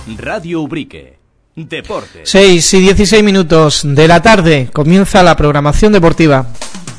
Radio Ubrique. Deportes. 6:16 de la tarde. Comienza la programación deportiva.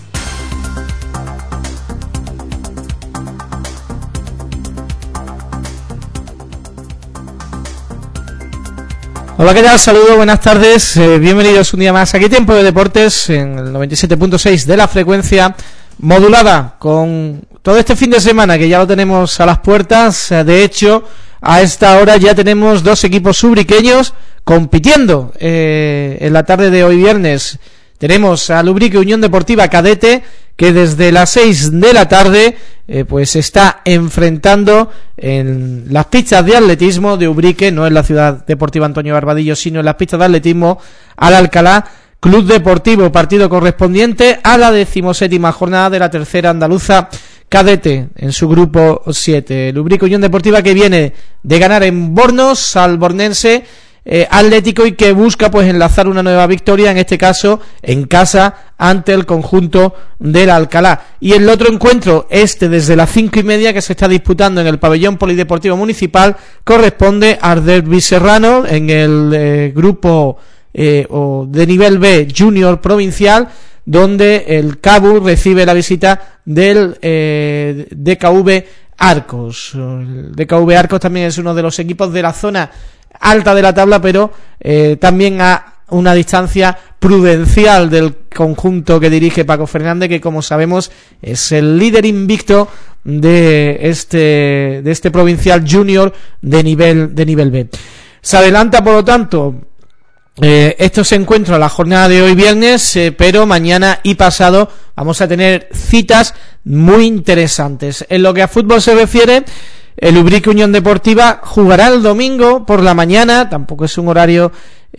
Hola, ¿qué tal? Saludos, buenas tardes, bienvenidos un día más aquí Tiempo de Deportes en el 97.6 de la frecuencia modulada, con todo este fin de semana que ya lo tenemos a las puertas. De hecho, a esta hora ya tenemos dos equipos ubriqueños compitiendo. En la tarde de hoy viernes tenemos al Ubrique Unión Deportiva Cadete, que desde las 6 de la tarde pues está enfrentando en las pistas de atletismo de Ubrique, no en la Ciudad Deportiva Antonio Barbadillo, sino en las pistas de atletismo, al Alcalá Club Deportivo, partido correspondiente a la 17ª jornada de la tercera andaluza cadete en su grupo 7. El Ubrique Unión Deportiva, que viene de ganar en Bornos al Bornense Atlético y que busca pues enlazar una nueva victoria, en este caso en casa ante el conjunto del Alcalá. Y el otro encuentro, desde las 5:30, que se está disputando en el pabellón polideportivo municipal, corresponde al derbi serrano en el grupo de nivel B junior provincial, donde el CABU recibe la visita del DKV Arcos. El DKV Arcos también es uno de los equipos de la zona alta de la tabla, pero también a una distancia prudencial del conjunto que dirige Paco Fernández, que, como sabemos, es el líder invicto de este provincial junior de nivel B. Se adelanta, por lo tanto, estos encuentros a la jornada de hoy viernes, pero mañana y pasado vamos a tener citas muy interesantes. En lo que a fútbol se refiere, el Ubrique Unión Deportiva jugará el domingo por la mañana. Tampoco es un horario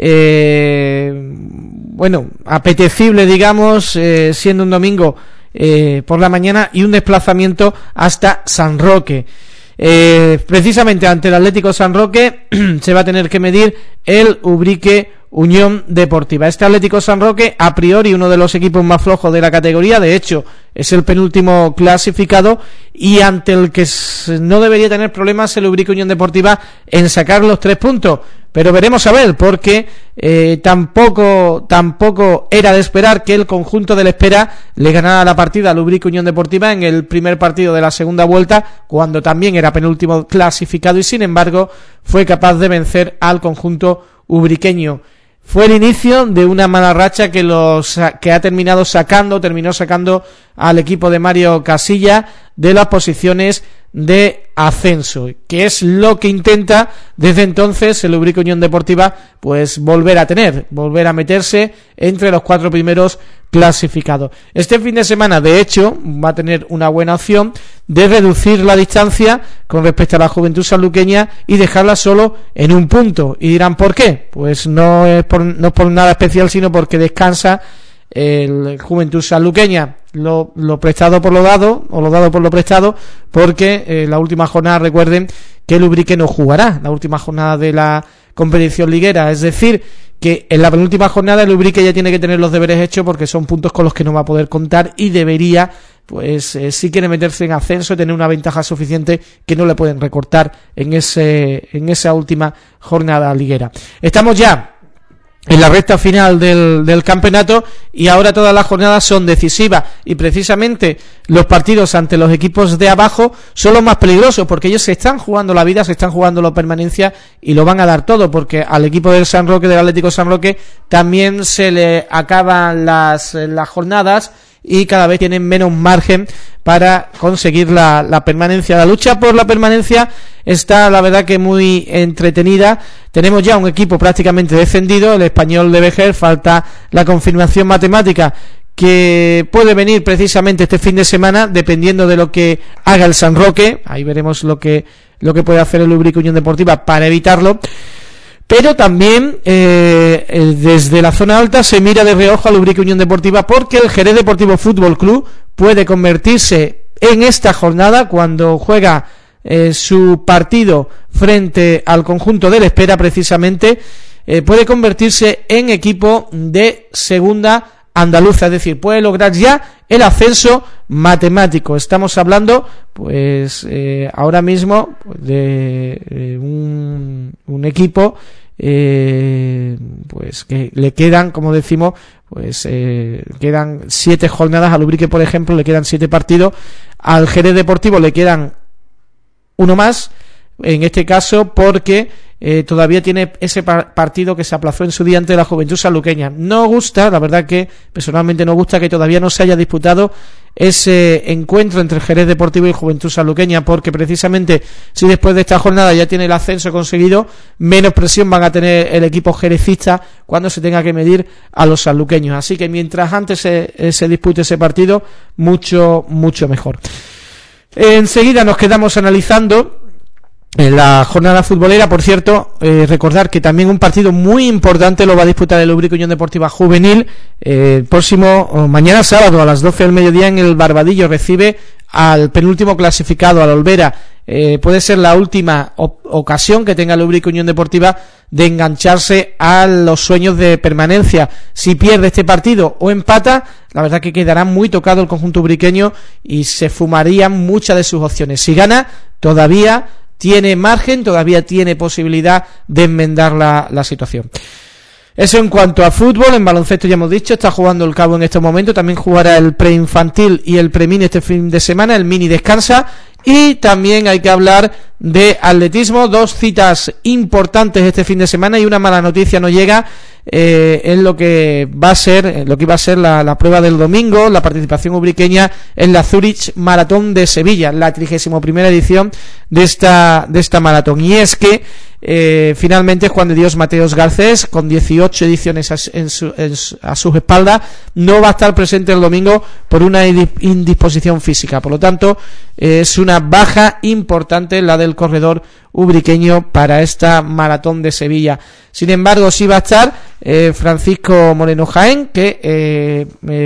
apetecible, digamos, siendo un domingo por la mañana y un desplazamiento hasta San Roque. Precisamente ante el Atlético San Roque se va a tener que medir el Ubrique Unión Deportiva. Este Atlético San Roque, a priori uno de los equipos más flojos de la categoría, de hecho es el penúltimo clasificado, y ante el que no debería tener problemas el Ubrique Unión Deportiva en sacar los 3 puntos, pero veremos a ver, porque tampoco era de esperar que el conjunto del Espera le ganara la partida al Ubrique Unión Deportiva en el primer partido de la segunda vuelta, cuando también era penúltimo clasificado, y sin embargo fue capaz de vencer al conjunto ubriqueño. Fue el inicio de una mala racha que terminó sacando al equipo de Mario Casilla de las posiciones de ascenso, que es lo que intenta desde entonces el Ubrique Unión Deportiva, pues volver a meterse entre los 4 primeros clasificados. Este fin de semana, de hecho, va a tener una buena opción de reducir la distancia con respecto a la Juventud Sanluqueña y dejarla solo en un punto. Y dirán, ¿por qué? Pues no es por nada especial, sino porque descansa el Juventud Sanluqueña, lo prestado por lo dado, o lo dado por lo prestado, porque la última jornada, recuerden que el Ubrique no jugará la última jornada de la competición liguera, es decir, que en la penúltima jornada el Ubrique ya tiene que tener los deberes hechos, porque son puntos con los que no va a poder contar, y debería, pues si quiere meterse en ascenso, tener una ventaja suficiente que no le pueden recortar en esa última jornada liguera. Estamos ya en la recta final del campeonato, y ahora todas las jornadas son decisivas, y precisamente los partidos ante los equipos de abajo son los más peligrosos, porque ellos se están jugando la vida, se están jugando la permanencia, y lo van a dar todo, porque al equipo del San Roque, del Atlético San Roque, también se le acaban las jornadas y cada vez tienen menos margen para conseguir la permanencia. La lucha por la permanencia está, la verdad, que muy entretenida. Tenemos ya un equipo prácticamente descendido, el Español de Vejer. Falta la confirmación matemática, que puede venir precisamente este fin de semana, dependiendo de lo que haga el San Roque. Ahí veremos lo que puede hacer el Ubrique Unión Deportiva para evitarlo. Pero también desde la zona alta se mira de reojo al Ubrique Unión Deportiva, porque el Jerez Deportivo Fútbol Club puede convertirse en esta jornada, cuando juega su partido frente al conjunto del Espera, precisamente, puede convertirse en equipo de segunda andaluza, es decir, puede lograr ya el ascenso matemático. Estamos hablando, pues, ahora mismo de un equipo pues que le quedan, como decimos, pues quedan 7 jornadas. Al Ubrique, por ejemplo, le quedan 7 partidos. Al Jerez Deportivo le quedan uno más, en este caso porque todavía tiene ese partido que se aplazó en su día ante la Juventud Sanluqueña. No gusta, la verdad que personalmente no gusta que todavía no se haya disputado ese encuentro entre Jerez Deportivo y Juventud Sanluqueña, porque precisamente si después de esta jornada ya tiene el ascenso conseguido, menos presión van a tener el equipo jerezista cuando se tenga que medir a los sanluqueños. Así que mientras antes se dispute ese partido, mucho mejor. Enseguida nos quedamos analizando en la jornada futbolera. Por cierto, recordar que también un partido muy importante lo va a disputar el Ubrique Unión Deportiva Juvenil mañana sábado a las 12 del mediodía en el Barbadillo. Recibe al penúltimo clasificado, al Olvera. Puede ser la última ocasión que tenga el Ubrique Unión Deportiva de engancharse a los sueños de permanencia. Si pierde este partido o empata, la verdad que quedará muy tocado el conjunto ubriqueño y se fumarían muchas de sus opciones. Si gana, todavía tiene margen, todavía tiene posibilidad de enmendar la situación. Eso en cuanto a fútbol. En baloncesto ya hemos dicho, está jugando el Cabo en estos momentos, también jugará el preinfantil y el premini este fin de semana, el mini descansa, y también hay que hablar de atletismo, 2 citas importantes este fin de semana y una mala noticia nos llega en lo que iba a ser la prueba del domingo, la participación ubriqueña en la Zurich Maratón de Sevilla, la 31ª edición de esta maratón. Y es que finalmente Juan de Dios Mateos Garcés, con 18 ediciones a sus espaldas, no va a estar presente el domingo por una indisposición física. Por lo tanto, es una baja importante la del corredor ubriqueño para esta maratón de Sevilla. Sin embargo, sí va a estar Francisco Moreno Jaén, que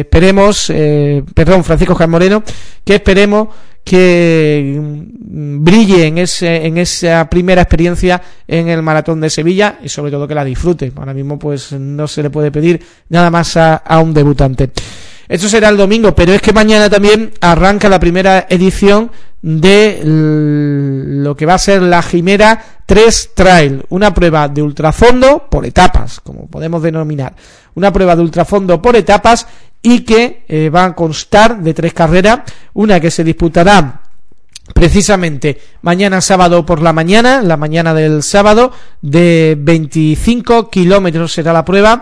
Francisco Jaén Moreno, que esperemos que brille en esa primera experiencia en el maratón de Sevilla y sobre todo que la disfrute. Ahora mismo pues no se le puede pedir nada más a un debutante. Esto será el domingo, pero es que mañana también arranca la primera edición de lo que va a ser la Jimera 3 Trail, una prueba de ultrafondo por etapas, como podemos denominar, una prueba de ultrafondo por etapas y que va a constar de 3 carreras, una que se disputará precisamente mañana sábado por la mañana del sábado, de 25 kilómetros será la prueba,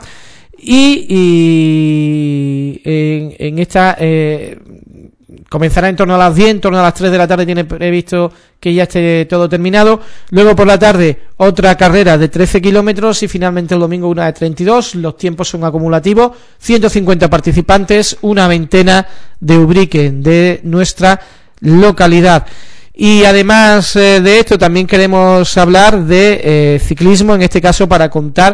y en esta comenzará en torno a las 10, en torno a las 3 de la tarde tiene previsto que ya esté todo terminado. Luego por la tarde otra carrera de 13 kilómetros y finalmente el domingo una de 32. Los tiempos son acumulativos, 150 participantes, una veintena de Ubrique, de nuestra localidad. Y además de esto también queremos hablar de ciclismo, en este caso para contar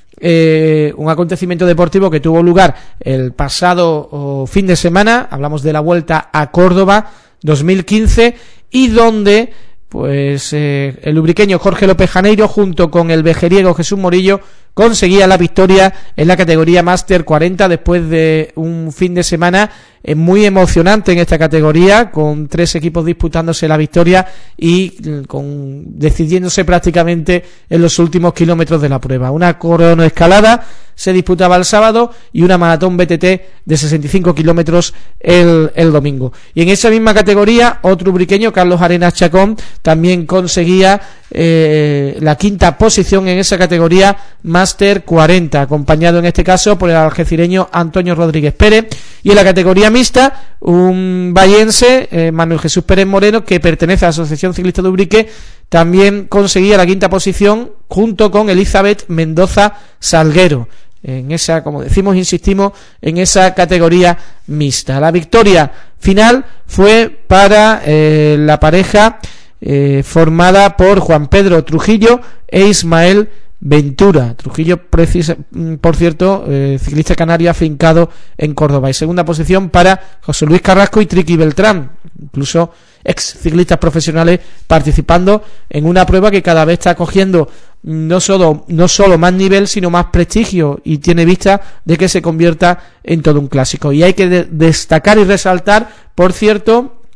un acontecimiento deportivo que tuvo lugar el pasado fin de semana. Hablamos de la Vuelta a Córdoba 2015 y donde pues el ubriqueño Jorge López Janeiro junto con el vejeriego Jesús Morillo conseguía la victoria en la categoría Máster 40 después de un fin de semana muy emocionante en esta categoría, con 3 equipos disputándose la victoria y decidiéndose prácticamente en los últimos kilómetros de la prueba. Una cronoescalada se disputaba el sábado y una maratón BTT de 65 kilómetros el domingo. Y en esa misma categoría otro ubriqueño, Carlos Arenas Chacón, también conseguía la 5ª posición en esa categoría Máster 40, acompañado en este caso por el algecireño Antonio Rodríguez Pérez. Y en la categoría mixta, un vallense, Manuel Jesús Pérez Moreno, que pertenece a la Asociación Ciclista de Ubrique, también conseguía la 5ª posición junto con Elizabeth Mendoza Salguero, en esa, como decimos, insistimos, en esa categoría mixta. La victoria final fue para la pareja formada por Juan Pedro Trujillo e Ismael Ventura. Trujillo, por cierto, ciclista canario afincado en Córdoba. Y segunda posición para José Luis Carrasco y Triqui Beltrán, incluso ex ciclistas profesionales participando en una prueba que cada vez está cogiendo no solo más nivel, sino más prestigio, y tiene vista de que se convierta en todo un clásico. Y hay que destacar y resaltar, por cierto,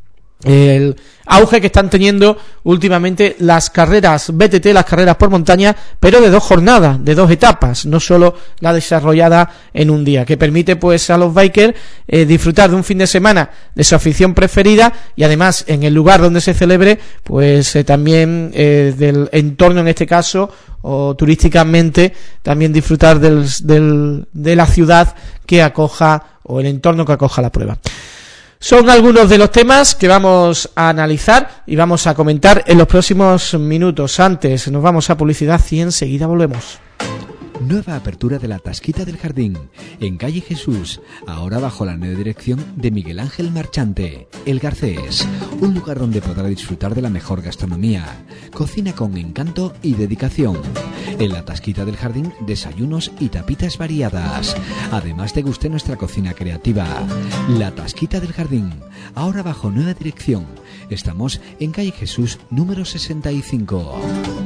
el auge que están teniendo últimamente las carreras BTT, las carreras por montaña, pero de 2 jornadas, de 2 etapas, no solo la desarrollada en un día, que permite pues a los bikers disfrutar de un fin de semana de su afición preferida y además en el lugar donde se celebre pues también del entorno, en este caso, o turísticamente también disfrutar de la ciudad que acoja, o el entorno que acoja la prueba. Son algunos de los temas que vamos a analizar y vamos a comentar en los próximos minutos. Antes nos vamos a publicidad y enseguida volvemos. Nueva apertura de la Tasquita del Jardín, en calle Jesús, ahora bajo la nueva dirección de Miguel Ángel Marchante, El Garcés, un lugar donde podrá disfrutar de la mejor gastronomía, cocina con encanto y dedicación. En la Tasquita del Jardín, desayunos y tapitas variadas. Además, deguste nuestra cocina creativa. La Tasquita del Jardín, ahora bajo nueva dirección. Estamos en calle Jesús, número 65.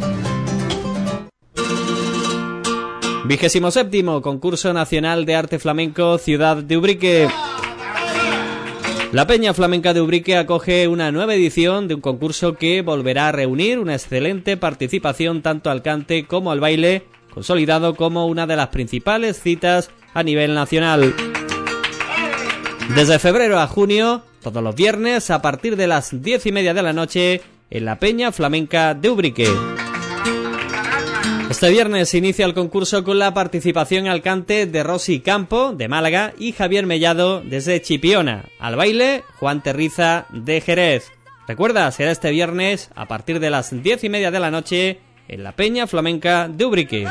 27º Concurso Nacional de Arte Flamenco Ciudad de Ubrique. La Peña Flamenca de Ubrique acoge una nueva edición de un concurso que volverá a reunir una excelente participación tanto al cante como al baile, consolidado como una de las principales citas a nivel nacional. Desde febrero a junio, todos los viernes a partir de las 10:30 de la noche en la Peña Flamenca de Ubrique. Este viernes inicia el concurso con la participación al cante de Rosy Campo, de Málaga, y Javier Mellado, desde Chipiona. Al baile, Juan Terriza, de Jerez. Recuerda, será este viernes a partir de las 10:30 de la noche en la Peña Flamenca de Ubrique.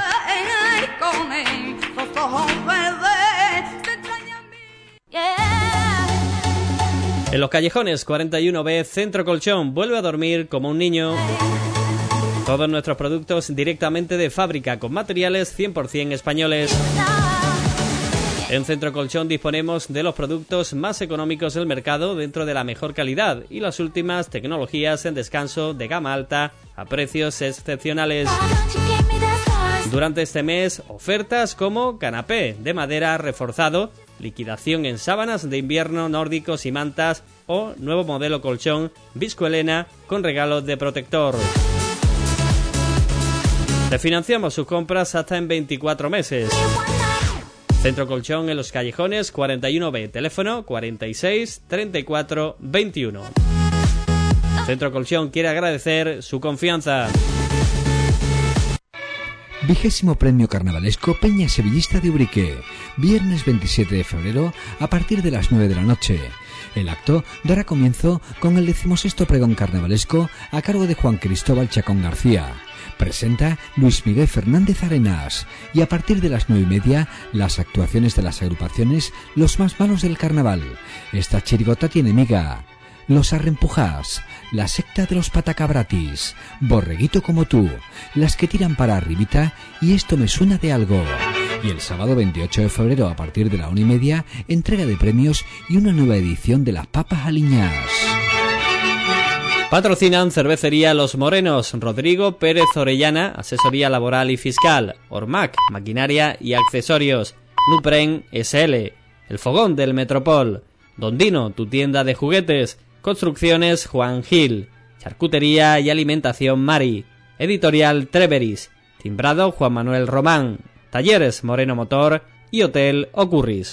En los callejones 41B, Centro Colchón vuelve a dormir como un niño. Todos nuestros productos directamente de fábrica con materiales 100% españoles. En Centro Colchón disponemos de los productos más económicos del mercado dentro de la mejor calidad y las últimas tecnologías en descanso de gama alta a precios excepcionales. Durante este mes, ofertas como canapé de madera reforzado, liquidación en sábanas de invierno nórdicos y mantas o nuevo modelo colchón Viscoelena con regalos de protector. Le financiamos sus compras hasta en 24 meses. Centro Colchón en los callejones 41B, teléfono 46 34 21. Centro Colchón quiere agradecer su confianza. 20º Premio Carnavalesco Peña Sevillista de Ubrique, viernes 27 de febrero a partir de las 9 de la noche. El acto dará comienzo con el 16º Pregón Carnavalesco a cargo de Juan Cristóbal Chacón García. Presenta Luis Miguel Fernández Arenas y a partir de las 9:30 las actuaciones de las agrupaciones Los Más Malos del Carnaval, Esta Chirigota Tiene Miga, Los Arrempujas, La Secta de los Patacabratis, Borreguito Como Tú, Las que Tiran para Arribita y Esto Me Suena de Algo. Y el sábado 28 de febrero a partir de la 1:30 entrega de premios y una nueva edición de Las Papas Aliñás. Patrocinan Cervecería Los Morenos, Rodrigo Pérez Orellana, Asesoría Laboral y Fiscal, Ormac, Maquinaria y Accesorios, Nupren SL, El Fogón del Metropol, Don Dino, tu tienda de juguetes, Construcciones Juan Gil, Charcutería y Alimentación Mari, Editorial Treveris, Timbrado Juan Manuel Román, Talleres Moreno Motor y Hotel Ocurris.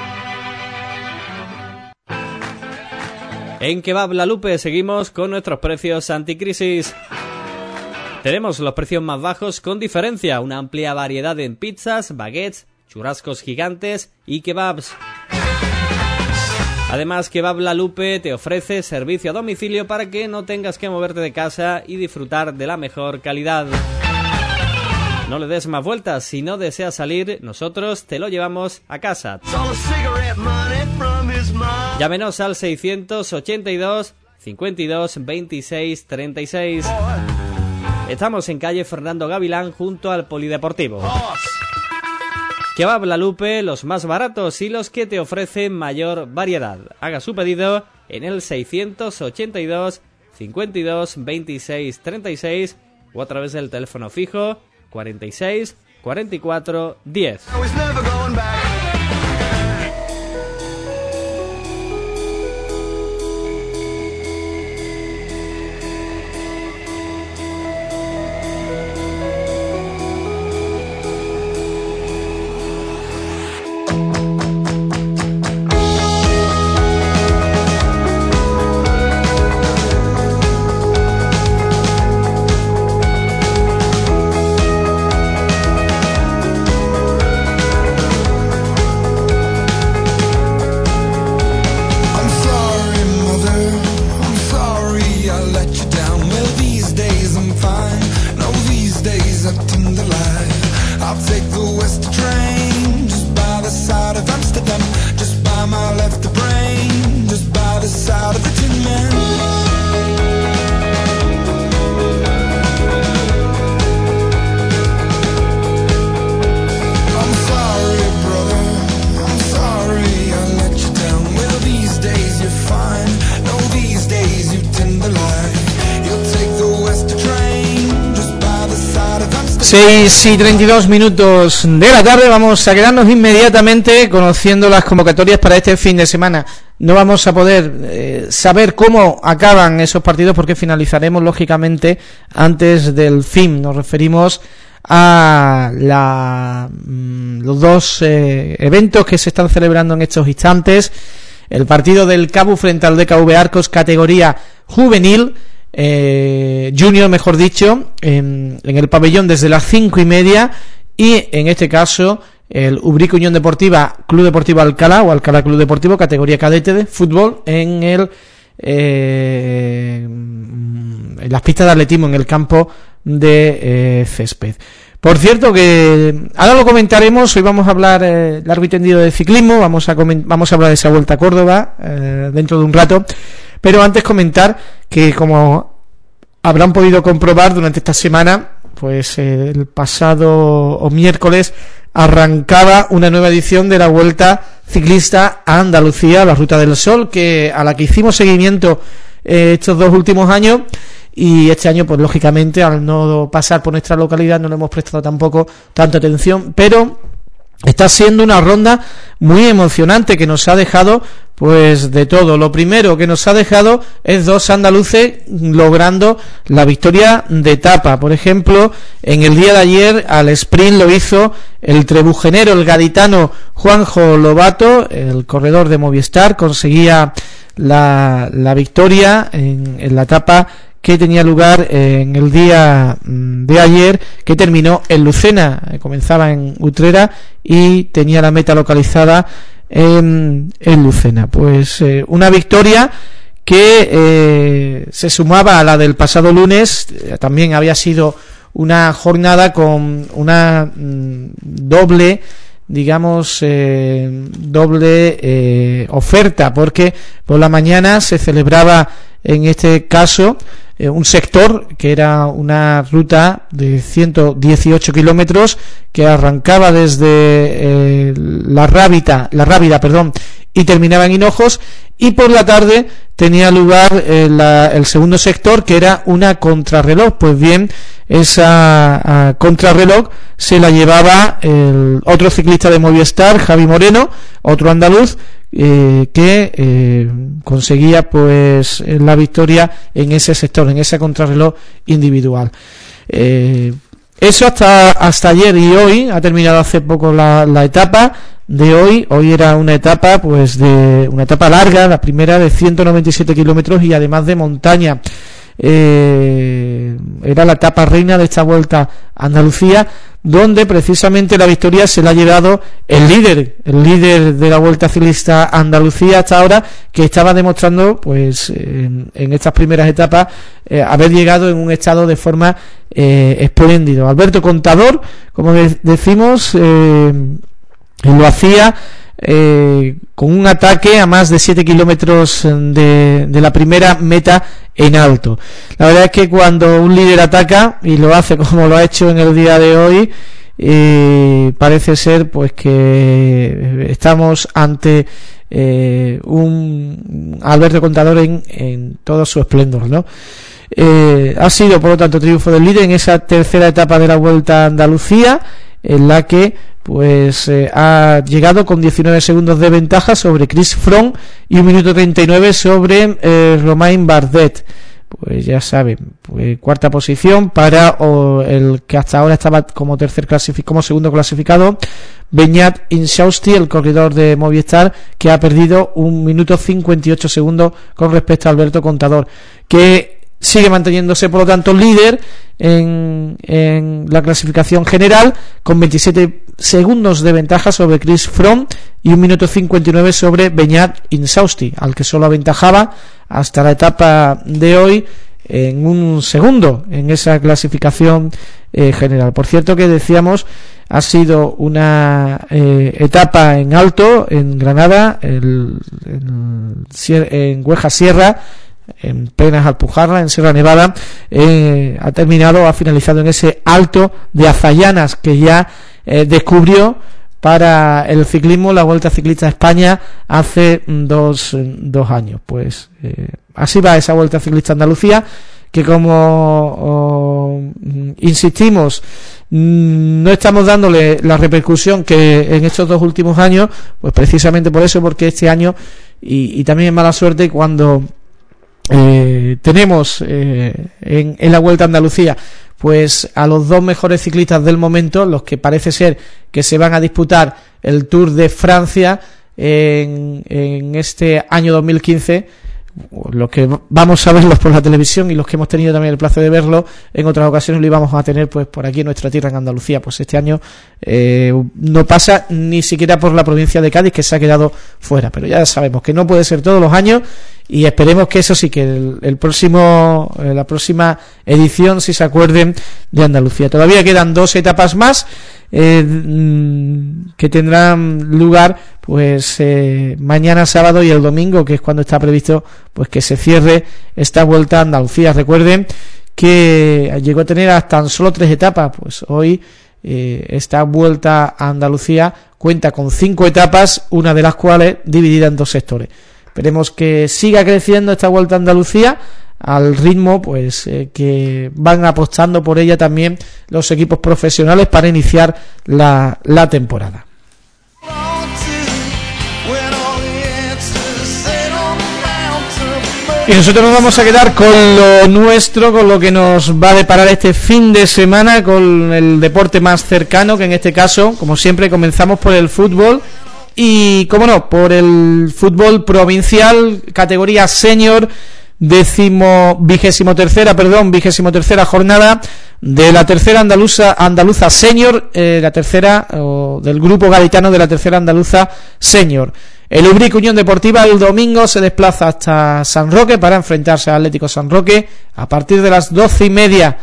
En Kebab La Lupe seguimos con nuestros precios anticrisis. Tenemos los precios más bajos con diferencia, una amplia variedad en pizzas, baguettes, churrascos gigantes y kebabs. Además, Kebab La Lupe te ofrece servicio a domicilio para que no tengas que moverte de casa y disfrutar de la mejor calidad. No le des más vueltas, si no deseas salir, nosotros te lo llevamos a casa. Llámenos al 682 52 26 36. Estamos en calle Fernando Gavilán junto al Polideportivo. Kebab La Lupe, los más baratos y los que te ofrecen mayor variedad. Haga su pedido en el 682 52 26 36 o a través del teléfono fijo 46 44 10. I'll take the Western train, just by the side of Amsterdam, just by my left brain, just by the side of the Tin Man. I'm sorry, brother, I'm sorry I let you down. Well, these days you're fine, no, these days you tend to lie. You'll take the Western train, just by the side of Amsterdam. 6:32 de la tarde. Vamos a quedarnos inmediatamente conociendo las convocatorias para este fin de semana. No vamos a poder saber cómo acaban esos partidos porque finalizaremos lógicamente antes del fin. Nos referimos a los dos eventos que se están celebrando en estos instantes. El partido del CABU frente al DKV Arcos, categoría juvenil, junior mejor dicho, en el pabellón desde las 5:30, y en este caso el Ubrique Unión Deportiva Club Deportivo Alcalá o Alcalá Club Deportivo categoría cadete de fútbol en las pistas de atletismo, en el campo de césped. Por cierto que ahora lo comentaremos. Hoy vamos a hablar largo y tendido de ciclismo, vamos a hablar de esa Vuelta a Córdoba dentro de un rato, pero antes comentar que, como habrán podido comprobar durante esta semana, pues el pasado miércoles arrancaba una nueva edición de la Vuelta Ciclista a Andalucía, la Ruta del Sol, a la que hicimos seguimiento estos 2 últimos años. Y este año, pues lógicamente, al no pasar por nuestra localidad, no le hemos prestado tampoco tanta atención, pero está siendo una ronda muy emocionante que nos ha dejado pues de todo. Lo primero que nos ha dejado es 2 andaluces logrando la victoria de etapa. Por ejemplo, en el día de ayer al sprint lo hizo el trebujenero, el gaditano Juanjo Lobato, el corredor de Movistar. Conseguía la victoria en la etapa que tenía lugar en el día de ayer, que terminó en Lucena. Comenzaba en Utrera y tenía la meta localizada en Lucena. Pues una victoria que se sumaba a la del pasado lunes. También había sido una jornada con una doble oferta, porque por la mañana se celebraba en este caso un sector que era una ruta de 118 kilómetros que arrancaba desde la Rábida, y terminaba en Hinojos, y por la tarde tenía lugar el segundo sector, que era una contrarreloj. Pues bien, esa contrarreloj se la llevaba el otro ciclista de Movistar, Javi Moreno, otro andaluz, que conseguía pues la victoria en ese sector, en esa contrarreloj individual. Eso hasta ayer, y hoy ha terminado hace poco la etapa de hoy. Hoy era una etapa larga, la primera de 197 kilómetros y además de montaña. Era la etapa reina de esta Vuelta a Andalucía, donde precisamente la victoria se la ha llevado el líder de la Vuelta Ciclista a Andalucía hasta ahora, que estaba demostrando pues en estas primeras etapas haber llegado en un estado de forma espléndido. Alberto Contador, como decimos, lo hacía con un ataque a más de 7 kilómetros de la primera meta en alto. La verdad es que cuando un líder ataca, y lo hace como lo ha hecho en el día de hoy, parece ser pues que estamos ante un Alberto Contador en todo su esplendor, ¿no? Ha sido por lo tanto triunfo del líder en esa tercera etapa de la Vuelta a Andalucía, en la que pues ha llegado con 19 segundos de ventaja sobre Chris Froome y 1 minuto 39 sobre Romain Bardet. Pues ya saben, pues cuarta posición para el que hasta ahora estaba como segundo clasificado, Beñat Insausti, el corredor de Movistar, que ha perdido 1 minuto 58 segundos con respecto a Alberto Contador, que sigue manteniéndose por lo tanto líder en la clasificación general, con 27 segundos de ventaja sobre Chris Froome y 1 minuto 59 sobre Beñat Insausti, al que solo aventajaba hasta la etapa de hoy en un segundo en esa clasificación general. Por cierto, que decíamos ha sido una etapa en alto, en Granada, en Hueja Sierra, en Penas Alpujarra, en Sierra Nevada. Ha finalizado en ese alto de Azallanas que ya descubrió para el ciclismo la Vuelta Ciclista a España hace dos años. Pues así va esa Vuelta Ciclista a Andalucía, que como insistimos, no estamos dándole la repercusión que en estos 2 últimos años, pues precisamente por eso, porque este año, y también es mala suerte cuando tenemos en la Vuelta a Andalucía pues a los 2 mejores ciclistas del momento, los que parece ser que se van a disputar el Tour de Francia en este año 2015, los que vamos a verlos por la televisión y los que hemos tenido también el placer de verlo en otras ocasiones lo íbamos a tener pues por aquí en nuestra tierra, en Andalucía. Pues este año no pasa ni siquiera por la provincia de Cádiz, que se ha quedado fuera, pero ya sabemos que no puede ser todos los años, y esperemos que eso sí, que la próxima edición sí se acuerden de Andalucía. Todavía quedan 2 etapas más que tendrán lugar pues mañana sábado y el domingo, que es cuando está previsto pues que se cierre esta Vuelta a Andalucía. Recuerden que llegó a tener hasta tan solo 3 etapas, pues hoy esta Vuelta a Andalucía cuenta con 5 etapas, una de las cuales dividida en 2 sectores. Esperemos que siga creciendo esta Vuelta a Andalucía al ritmo pues que van apostando por ella también los equipos profesionales para iniciar la temporada. Y nosotros nos vamos a quedar con lo nuestro, con lo que nos va a deparar este fin de semana, con el deporte más cercano, que en este caso, como siempre, comenzamos por el fútbol. Y, como no, por el fútbol provincial, categoría senior, 23ª jornada de la tercera andaluza senior, la tercera del grupo gaditano de la tercera andaluza senior. El Ubrique Unión Deportiva el domingo se desplaza hasta San Roque para enfrentarse al Atlético San Roque a partir de las 12:30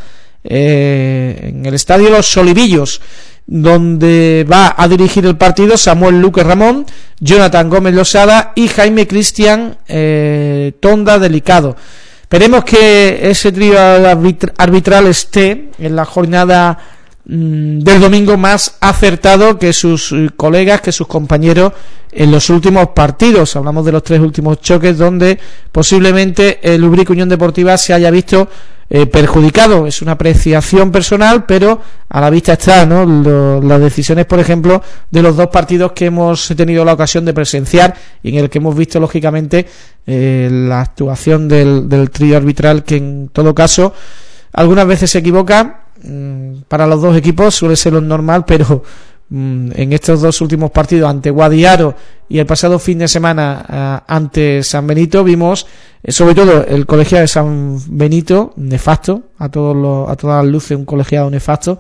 en el estadio Los Solivillos, donde va a dirigir el partido Samuel Luque Ramón, Jonathan Gómez Losada y Jaime Cristian Tonda Delicado. Esperemos que ese trío arbitral esté en la jornada del domingo más acertado que sus colegas, que sus compañeros en los últimos partidos. Hablamos de los 3 últimos choques donde posiblemente el Ubrique Unión Deportiva se haya visto perjudicado. Es una apreciación personal, pero a la vista está, ¿no? Las decisiones, por ejemplo, de los 2 partidos que hemos tenido la ocasión de presenciar y en el que hemos visto lógicamente la actuación del trío arbitral, que en todo caso algunas veces se equivoca. Para los 2 equipos suele ser lo normal, pero en estos 2 últimos partidos ante Guadiaro y el pasado fin de semana ante San Benito vimos sobre todo el colegiado de San Benito nefasto, a todas las luces un colegiado nefasto.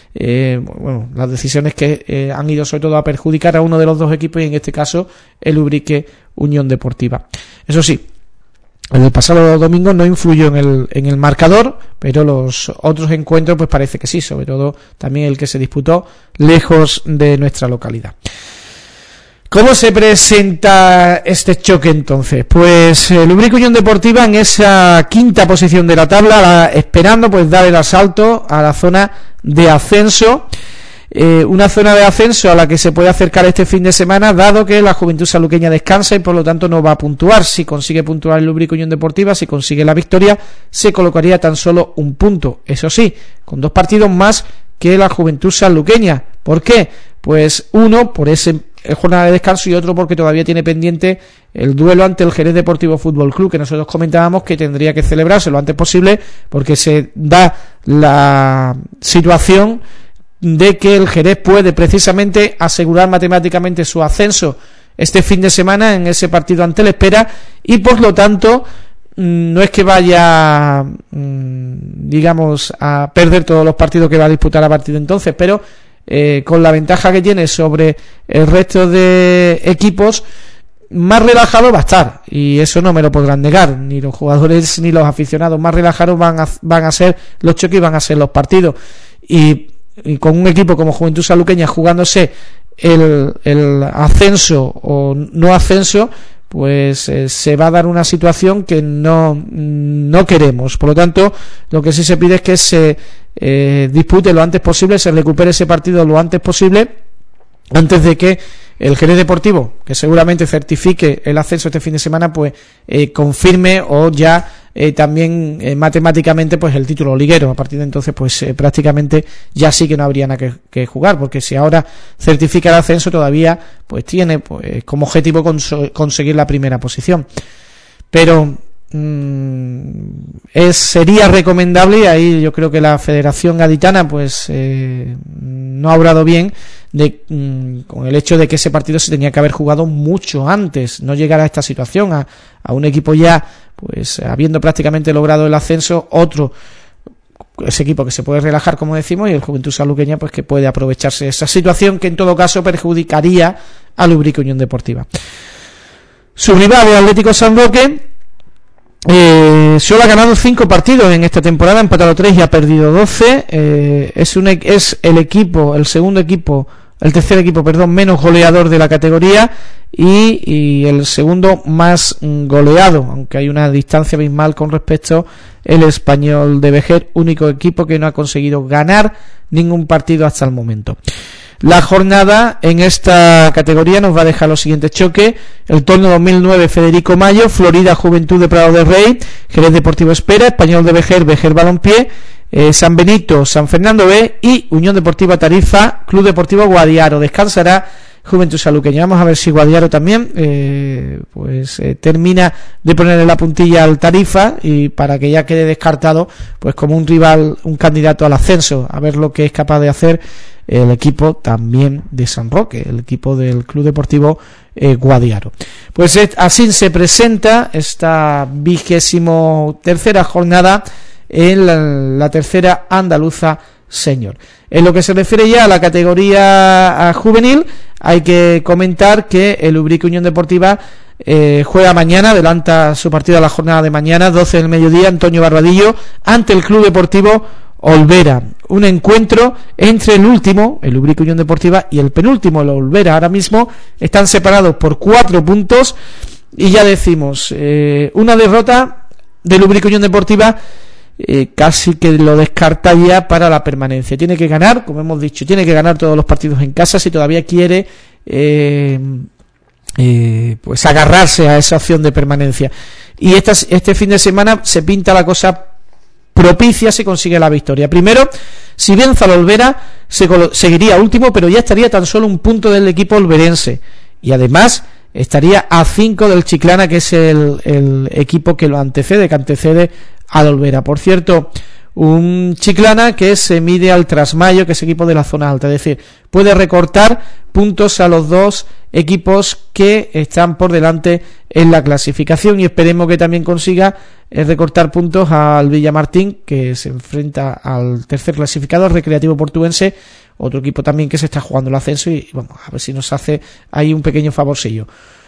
Las decisiones que han ido sobre todo a perjudicar a uno de los 2 equipos, y en este caso el Ubrique Unión Deportiva. Eso sí, el pasado domingo no influyó en el marcador, pero los otros encuentros pues parece que sí, sobre todo también el que se disputó lejos de nuestra localidad. ¿Cómo se presenta este choque entonces? Pues el Ubrique Unión Deportiva en esa 5ª posición de la tabla, esperando pues dar el asalto a la zona de ascenso. Una zona de ascenso a la que se puede acercar este fin de semana, dado que la Juventud Sanluqueña descansa y por lo tanto no va a puntuar. Si consigue puntuar el Ubrique Unión Deportiva, si consigue la victoria, se colocaría tan solo 1 punto, eso sí, con 2 partidos más que la Juventud Sanluqueña. ¿Por qué? Pues uno por ese jornada de descanso y otro porque todavía tiene pendiente el duelo ante el Jerez Deportivo Fútbol Club, que nosotros comentábamos que tendría que celebrarse lo antes posible, porque se da la situación de que el Jerez puede precisamente asegurar matemáticamente su ascenso este fin de semana en ese partido ante el Espera, y por lo tanto no es que vaya digamos a perder todos los partidos que va a disputar a partir de entonces, pero con la ventaja que tiene sobre el resto de equipos, más relajado va a estar, y eso no me lo podrán negar ni los jugadores ni los aficionados. Más relajados van a ser los choques y van a ser los partidos, y y con un equipo como Juventud Sanluqueña jugándose el ascenso o no ascenso, pues se va a dar una situación que no queremos. Por lo tanto, lo que sí se pide es que se dispute lo antes posible, se recupere ese partido lo antes posible, antes de que el Jerez Deportivo, que seguramente certifique el ascenso este fin de semana, pues confirme o ya también matemáticamente pues el título liguero. A partir de entonces pues prácticamente ya sí que no habría nada que jugar, porque si ahora certifica el ascenso todavía pues tiene pues como objetivo conseguir la primera posición. Pero sería recomendable, y ahí yo creo que la Federación Gaditana pues no ha obrado bien con el hecho de que ese partido se tenía que haber jugado mucho antes, no llegar a esta situación, a un equipo ya pues habiendo prácticamente logrado el ascenso, ese equipo que se puede relajar, como decimos, y el Juventud Sanluqueña pues que puede aprovecharse de esa situación que en todo caso perjudicaría al Ubrique Unión Deportiva. Su rival, el Atlético San Roque, solo ha ganado 5 partidos en esta temporada, ha empatado 3 y ha perdido 12. Es el tercer equipo menos goleador de la categoría y el segundo más goleado, aunque hay una distancia abismal con respecto al Español de Vejer, único equipo que no ha conseguido ganar ningún partido hasta el momento. La jornada en esta categoría nos va a dejar los siguientes choques: el torneo 2009 Federico Mayo, Florida Juventud de Prado del Rey, Jerez Deportivo Espera, Español de Vejer, Vejer Balompié, San Benito, San Fernando B y Unión Deportiva Tarifa, Club Deportivo Guadiaro. Descansará Juventud Sanluqueña. Vamos a ver si Guadiaro también termina de ponerle la puntilla al Tarifa, y para que ya quede descartado pues como un rival, un candidato al ascenso, a ver lo que es capaz de hacer el equipo también de San Roque, el equipo del Club Deportivo Guadiaro. Pues así se presenta esta 23ª jornada en la tercera andaluza senior. En lo que se refiere ya a la categoría juvenil, hay que comentar que el Ubrique Unión Deportiva juega mañana, adelanta su partido a la jornada de mañana, 12 del mediodía, Antonio Barbadillo, ante el Club Deportivo Olvera. Un encuentro entre el último, el Ubrique Unión Deportiva, y el penúltimo, el Olvera. Ahora mismo están separados por 4 puntos y ya decimos, una derrota del Ubrique Unión Deportiva casi que lo descarta ya para la permanencia. Tiene que ganar, como hemos dicho, tiene que ganar todos los partidos en casa si todavía quiere pues agarrarse a esa opción de permanencia. Y este fin de semana se pinta la cosa propicia si consigue la victoria. Primero, si vence al Olvera, seguiría último, pero ya estaría tan solo un punto del equipo olverense, y además estaría a 5 del Chiclana, que es el equipo que lo antecede al Olvera. Por cierto, un Chiclana que se mide al Trasmayo, que es equipo de la zona alta, es decir, puede recortar puntos a los dos equipos que están por delante en la clasificación, y esperemos que también consiga recortar puntos al Villamartín, que se enfrenta al tercer clasificado, al Recreativo Portuense, otro equipo también que se está jugando el ascenso, y vamos a ver si nos hace ahí un pequeño favorcillo.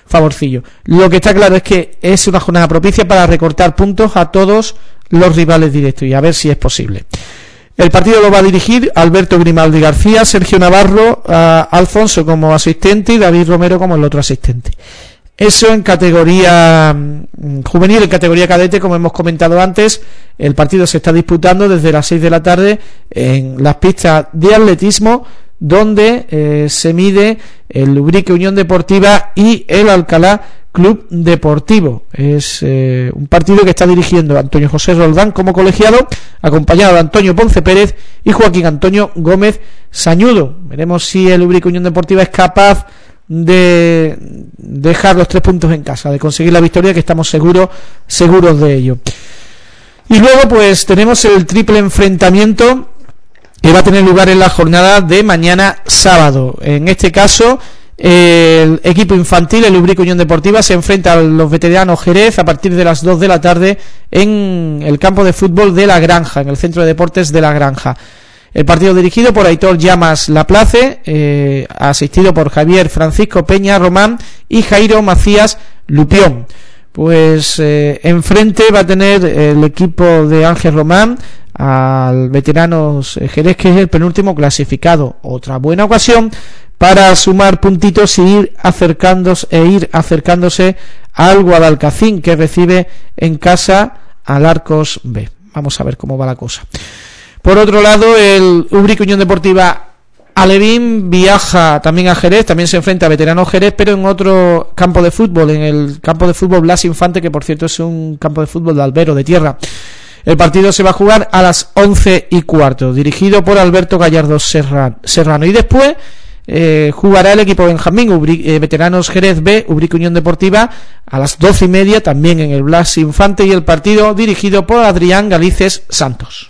Lo que está claro es que es una jornada propicia para recortar puntos a todos los rivales directos, y a ver si es posible. El partido lo va a dirigir Alberto Grimaldi García, Sergio Navarro, Alfonso como asistente y David Romero como el otro asistente. Eso en categoría juvenil. En categoría cadete, como hemos comentado antes, el partido se está disputando desde las 6 de la tarde en las pistas de atletismo, donde se mide el Ubrique Unión Deportiva y el Alcalá Club Deportivo. Es un partido que está dirigiendo Antonio José Roldán como colegiado, acompañado de Antonio Ponce Pérez y Joaquín Antonio Gómez Sañudo. Veremos si el Ubrique Unión Deportiva es capaz de dejar los 3 puntos en casa, de conseguir la victoria, que estamos seguros de ello. Y luego pues tenemos el triple enfrentamiento que va a tener lugar en la jornada de mañana sábado. En este caso, el equipo infantil, el Ubrique Unión Deportiva, se enfrenta a los veteranos Jerez a partir de las 2 de la tarde en el campo de fútbol de La Granja, en el Centro de Deportes de La Granja. El partido dirigido por Aitor Llamas Laplace, asistido por Javier Francisco Peña Román y Jairo Macías Lupión. Pues enfrente va a tener el equipo de Ángel Román al Veteranos Jerez, que es el penúltimo clasificado. Otra buena ocasión para sumar puntitos y ir acercándose al Guadalcacín, que recibe en casa al Arcos B. Vamos a ver cómo va la cosa. Por otro lado, el Ubrique Unión Deportiva Alevín viaja también a Jerez, también se enfrenta a Veteranos Jerez, pero en otro campo de fútbol, en el campo de fútbol Blas Infante, que por cierto es un campo de fútbol de albero, de tierra. El partido se va a jugar a las 11:15, dirigido por Alberto Gallardo Serrano. Y después jugará el equipo Benjamín, Veteranos Jerez B, Ubrique Unión Deportiva, a las 12:30, también en el Blas Infante, y el partido dirigido por Adrián Galices Santos.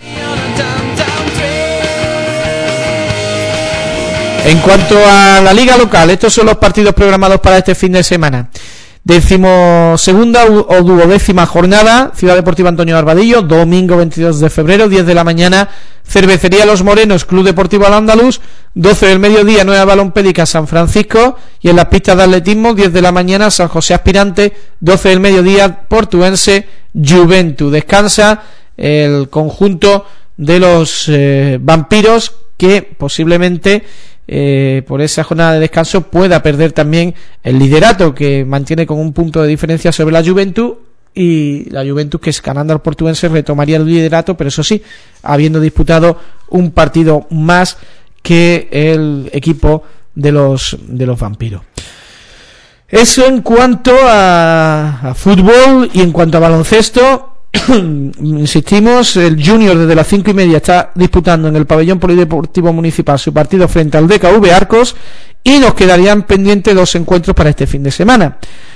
En cuanto a la liga local, estos son los partidos programados para este fin de semana. 12ª o 12ª jornada, Ciudad Deportiva Antonio Barbadillo, domingo 22 de febrero, 10 de la mañana, Cervecería Los Morenos, Club Deportivo Al-Ándalus, 12 del mediodía, Nueva Balompédica San Francisco, y en las pistas de atletismo, 10 de la mañana, San José Aspirante, 12 del mediodía, Portuense Juventud. Descansa el conjunto de los vampiros, que posiblemente por esa jornada de descanso pueda perder también el liderato, que mantiene con un punto de diferencia sobre la Juventud, y la Juventud, que es ganando al Portuense, retomaría el liderato, pero eso sí, habiendo disputado un partido más que el equipo de los vampiros. Eso en cuanto a fútbol. Y en cuanto a baloncesto, insistimos, el Junior desde las 5:30 está disputando en el pabellón polideportivo municipal su partido frente al DKV Arcos, y nos quedarían pendientes 2 encuentros para este fin de semana.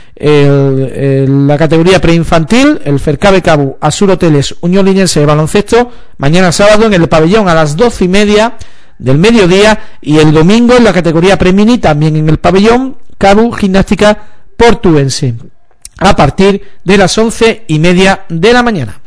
La categoría preinfantil, el Fercabe Cabu Azur Hoteles Unión Linense de baloncesto, mañana sábado en el pabellón a las 12:30 del mediodía, y el domingo en la categoría premini, también en el pabellón, Cabu Gimnástica Portuense, a partir de las 11:30 de la mañana.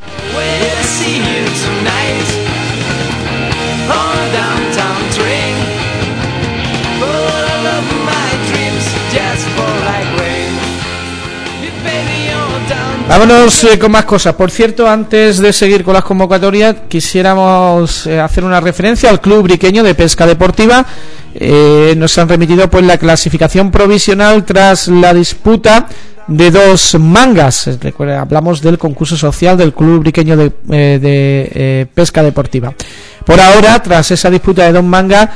Vámonos con más cosas. Por cierto, antes de seguir con las convocatorias, quisiéramos hacer una referencia al Club Ubriqueño de Pesca Deportiva. Nos han remitido pues la clasificación provisional tras la disputa de 2 mangas. Recuerda, hablamos del concurso social del Club Ubriqueño de Pesca Deportiva. Por ahora, tras esa disputa de 2 mangas,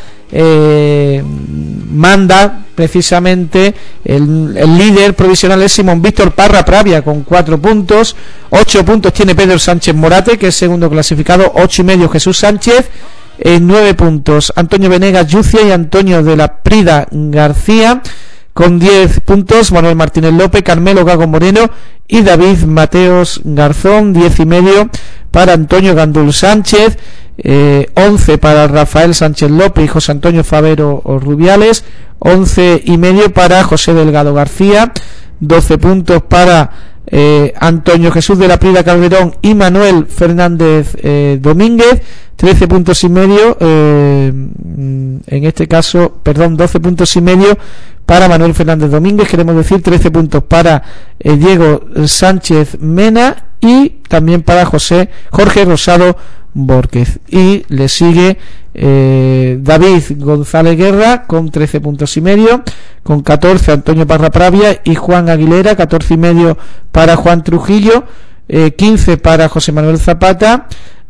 manda precisamente el líder provisional es Simón Víctor Parra Pravia con 4 puntos. 8 puntos tiene Pedro Sánchez Morate, que es segundo clasificado. 8,5 Jesús Sánchez. 9 puntos Antonio Venegas Yucia y Antonio de la Prida García. Con 10 puntos Manuel Martínez López, Carmelo Gago Moreno y David Mateos Garzón. 10,5 para Antonio Gandul Sánchez. 11 para Rafael Sánchez López y José Antonio Favero Rubiales. 11,5 para José Delgado García. 12 puntos para Antonio Jesús de la Prida Calderón y Manuel Fernández Domínguez. 13 puntos y medio, en este caso, 12 puntos y medio para Manuel Fernández Domínguez, queremos decir 13 puntos para Diego Sánchez Mena y también para Jorge Rosado Borquez. Y le sigue David González Guerra con 13 puntos y medio, con 14 Antonio Parra Pravia y Juan Aguilera. 14,5 para Juan Trujillo. 15 para José Manuel Zapata.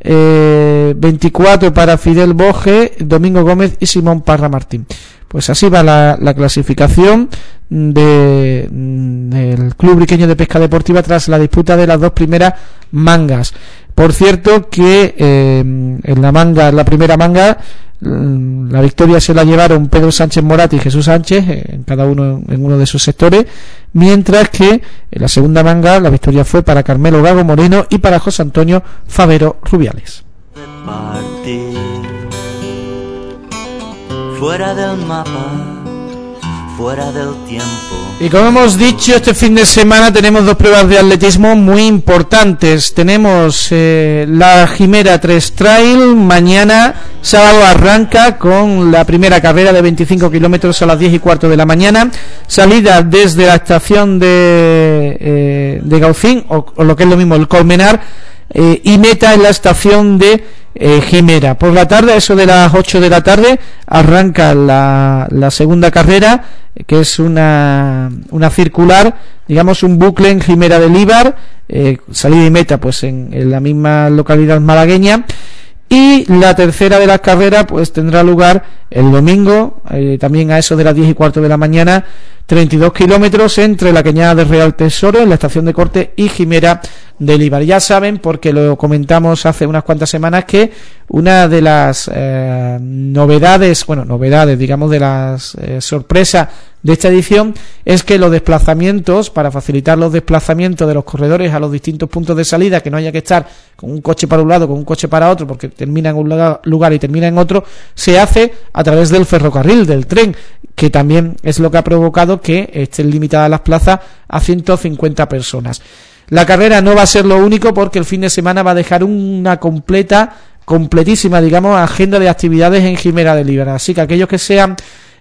24 para Fidel Boge, Domingo Gómez y Simón Parra Martín. Pues así va la clasificación del Club Ubriqueño de Pesca Deportiva tras la disputa de las 2 primeras mangas. Por cierto que en la primera manga, la victoria se la llevaron Pedro Sánchez Morat y Jesús Sánchez, cada uno en uno de sus sectores, mientras que en la segunda manga la victoria fue para Carmelo Gago Moreno y para José Antonio Favero Rubiales. Fuera del mapa, fuera del tiempo. Y como hemos dicho, este fin de semana tenemos 2 pruebas de atletismo muy importantes. Tenemos la Jimera 3 Trail. Mañana sábado arranca con la primera carrera de 25 kilómetros a las 10:15 de la mañana. Salida desde la estación de Gaucín, o lo que es lo mismo, el Colmenar, y meta en la estación de Jimera. Por la tarde, eso de las 8 de la tarde, arranca la segunda carrera, que es una circular, digamos un bucle en Jimera del Íbar, salida y meta pues en la misma localidad malagueña. Y la tercera de las carreras pues tendrá lugar el domingo, también a eso de las 10:15 de la mañana, 32 kilómetros entre la Cañada del Real Tesoro, en la estación de corte, y Jimera del Íbar. Ya saben, porque lo comentamos hace unas cuantas semanas, que una de las novedades, digamos, de las sorpresas de esta edición es que los desplazamientos, para facilitar los desplazamientos de los corredores a los distintos puntos de salida, que no haya que estar con un coche para un lado, con un coche para otro, porque termina en un lugar y termina en otro, se hace a través del ferrocarril, del tren, que también es lo que ha provocado que estén limitadas las plazas a 150 personas. La carrera no va a ser lo único, porque el fin de semana va a dejar una completísima, digamos, agenda de actividades en Jimera del Íbar. Así que aquellos que sean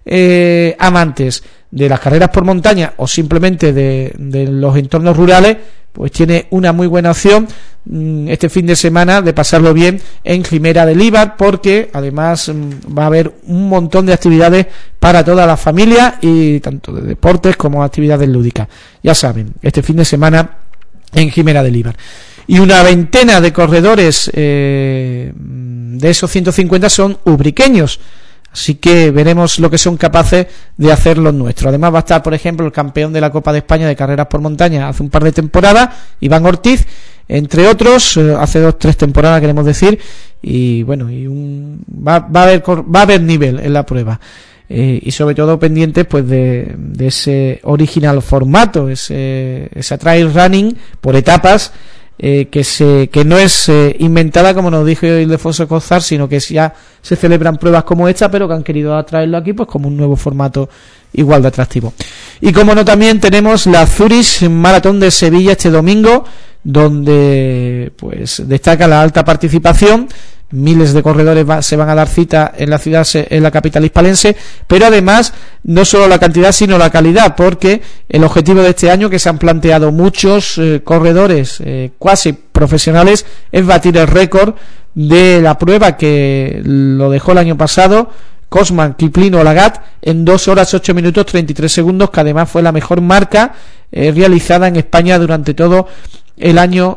amantes de las carreras por montaña o simplemente de los entornos rurales, pues tiene una muy buena opción este fin de semana de pasarlo bien en Jimera del Íbar, porque además va a haber un montón de actividades para toda la familia, y tanto de deportes como actividades lúdicas. Ya saben, este fin de semana en Jimera del Íbar. Y una veintena de corredores de esos 150 son ubriqueños. Así que veremos lo que son capaces de hacer los nuestros. Además va a estar, por ejemplo, el campeón de la Copa de España de carreras por montaña hace un par de temporadas, Iván Ortiz, entre otros, hace 2-3 temporadas queremos decir, y bueno, va a haber nivel en la prueba. Y sobre todo pendientes pues de ese original formato, esa trail running por etapas, que no es inventada, como nos dijo Ildefonso Cozar, sino que ya se celebran pruebas como esta, pero que han querido atraerlo aquí pues como un nuevo formato igual de atractivo. Y como no, también tenemos la Zurich Maratón de Sevilla este domingo, donde pues destaca la alta participación. Miles de corredores se van a dar cita en la ciudad, en la capital hispalense, pero además no solo la cantidad sino la calidad, porque el objetivo de este año, que se han planteado muchos corredores cuasi profesionales, es batir el récord de la prueba que lo dejó el año pasado Cosman Kiplino Lagat en 2 horas 8 minutos 33 segundos, que además fue la mejor marca realizada en España durante todo el año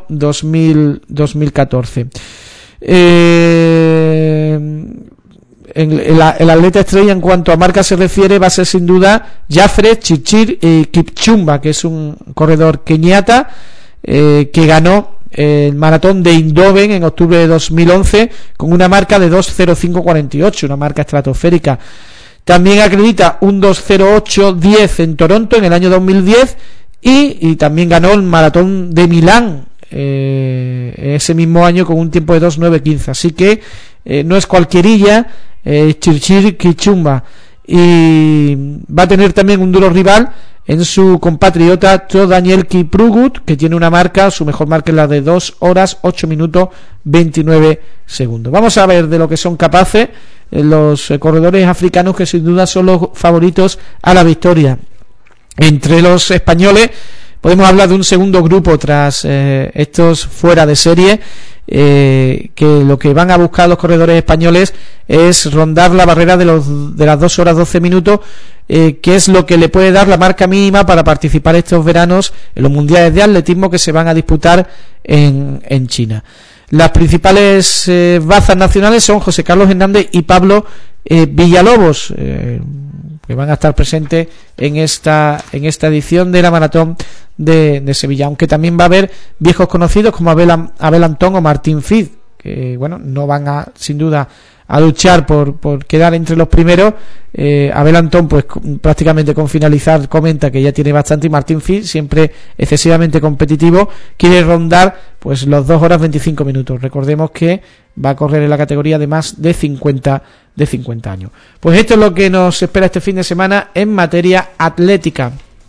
2014. El atleta estrella en cuanto a marca se refiere va a ser sin duda Jafre Chirchir Kipchumba, que es un corredor keniata que ganó el maratón de Eindhoven en octubre de 2011 con una marca de 2:05:48, una marca estratosférica. También acredita un 2:08:10 en Toronto en el año 2010 y también ganó el maratón de Milán ese mismo año con un tiempo de 2:09:15. Así que no es cualquierilla Chirchir Kipchumba, y va a tener también un duro rival en su compatriota Daniel Kiprugut, que tiene una marca, su mejor marca es la de 2 horas 8 minutos 29 segundos. Vamos a ver de lo que son capaces los corredores africanos, que sin duda son los favoritos a la victoria. Entre los españoles podemos hablar de un segundo grupo tras estos fuera de serie, que lo que van a buscar los corredores españoles es rondar la barrera de las 2 horas 12 minutos, que es lo que le puede dar la marca mínima para participar estos veranos en los mundiales de atletismo que se van a disputar en China. Las principales bazas nacionales son José Carlos Hernández y Pablo Villalobos, que van a estar presentes en esta edición de la maratón de Sevilla, aunque también va a haber viejos conocidos como Abel Antón o Martín Fid, que bueno, no van a sin duda a luchar por quedar entre los primeros. Abel Antón pues prácticamente con finalizar comenta que ya tiene bastante, y Martín Fid, siempre excesivamente competitivo, quiere rondar pues los 2 horas 25 minutos. Recordemos que va a correr en la categoría de más de 50 años. Pues esto es lo que nos espera este fin de semana en materia atlética.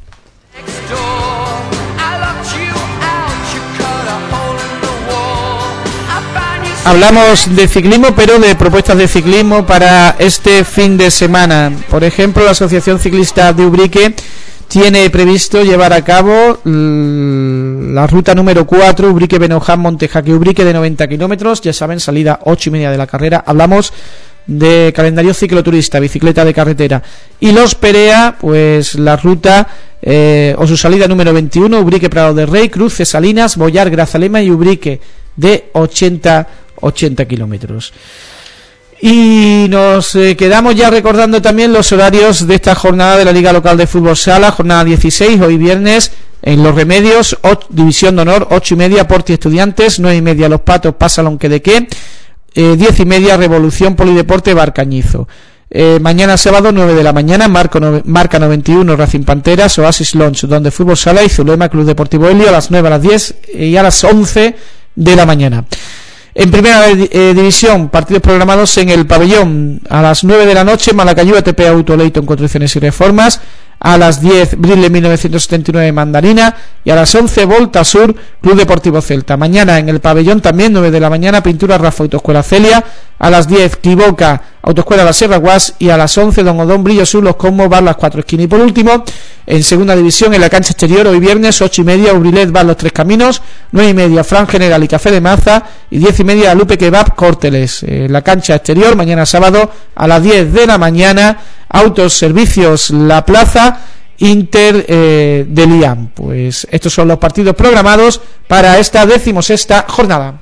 Hablamos de ciclismo, pero de propuestas de ciclismo para este fin de semana. Por ejemplo, la Asociación Ciclista de Ubrique tiene previsto llevar a cabo la ruta número 4, Ubrique-Benoján, Montejaque-Ubrique, de 90 kilómetros. Ya saben, salida 8:30 de la carrera. Hablamos de calendario cicloturista, bicicleta de carretera. Y los Perea, pues la ruta o su salida número 21, Ubrique Prado de Rey, Cruce Salinas, Bollar, Grazalema y Ubrique, de 80 kilómetros. Y nos quedamos ya recordando también los horarios de esta jornada de la Liga Local de Fútbol Sala, jornada 16, hoy viernes, en Los Remedios, División de Honor, 8:30, Porti Estudiantes, 9:30, Los Patos, Pasalón que de qué, 10:30, Revolución Polideporte Barcañizo. Mañana sábado, 9 de la mañana, Marca 91, Racing Panteras, Oasis Lounge, donde Fútbol Sala y Zulema Club Deportivo Helio, a las 9, a las 10 y a las 11 de la mañana. En primera división, partidos programados en el pabellón. A las 9 de la noche, Malacayú, ATP Auto Leyton, Construcciones y Reformas. A las 10, Brile 1979, Mandarina. Y a las 11, Volta Sur, Club Deportivo Celta. Mañana en el pabellón también, 9 de la mañana, Pintura Rafa, Autoescuela Celia. A las 10, Quiboca, Autoescuela La Sierra Guas. Y a las 11, Don Odón, Brillo Sur, Los Cosmos, Bar Las Cuatro Esquinas. Y por último, en segunda división, en la cancha exterior, hoy viernes, 8:30, Urilet, Bar Los Tres Caminos. 9:30, Fran General y Café de Maza. Y 10:30, Lupe Kebab, Córteles. La cancha exterior, mañana sábado, a las 10 de la mañana, Autos Servicios La Plaza, Inter de Liam. Pues estos son los partidos programados para esta 16ª jornada.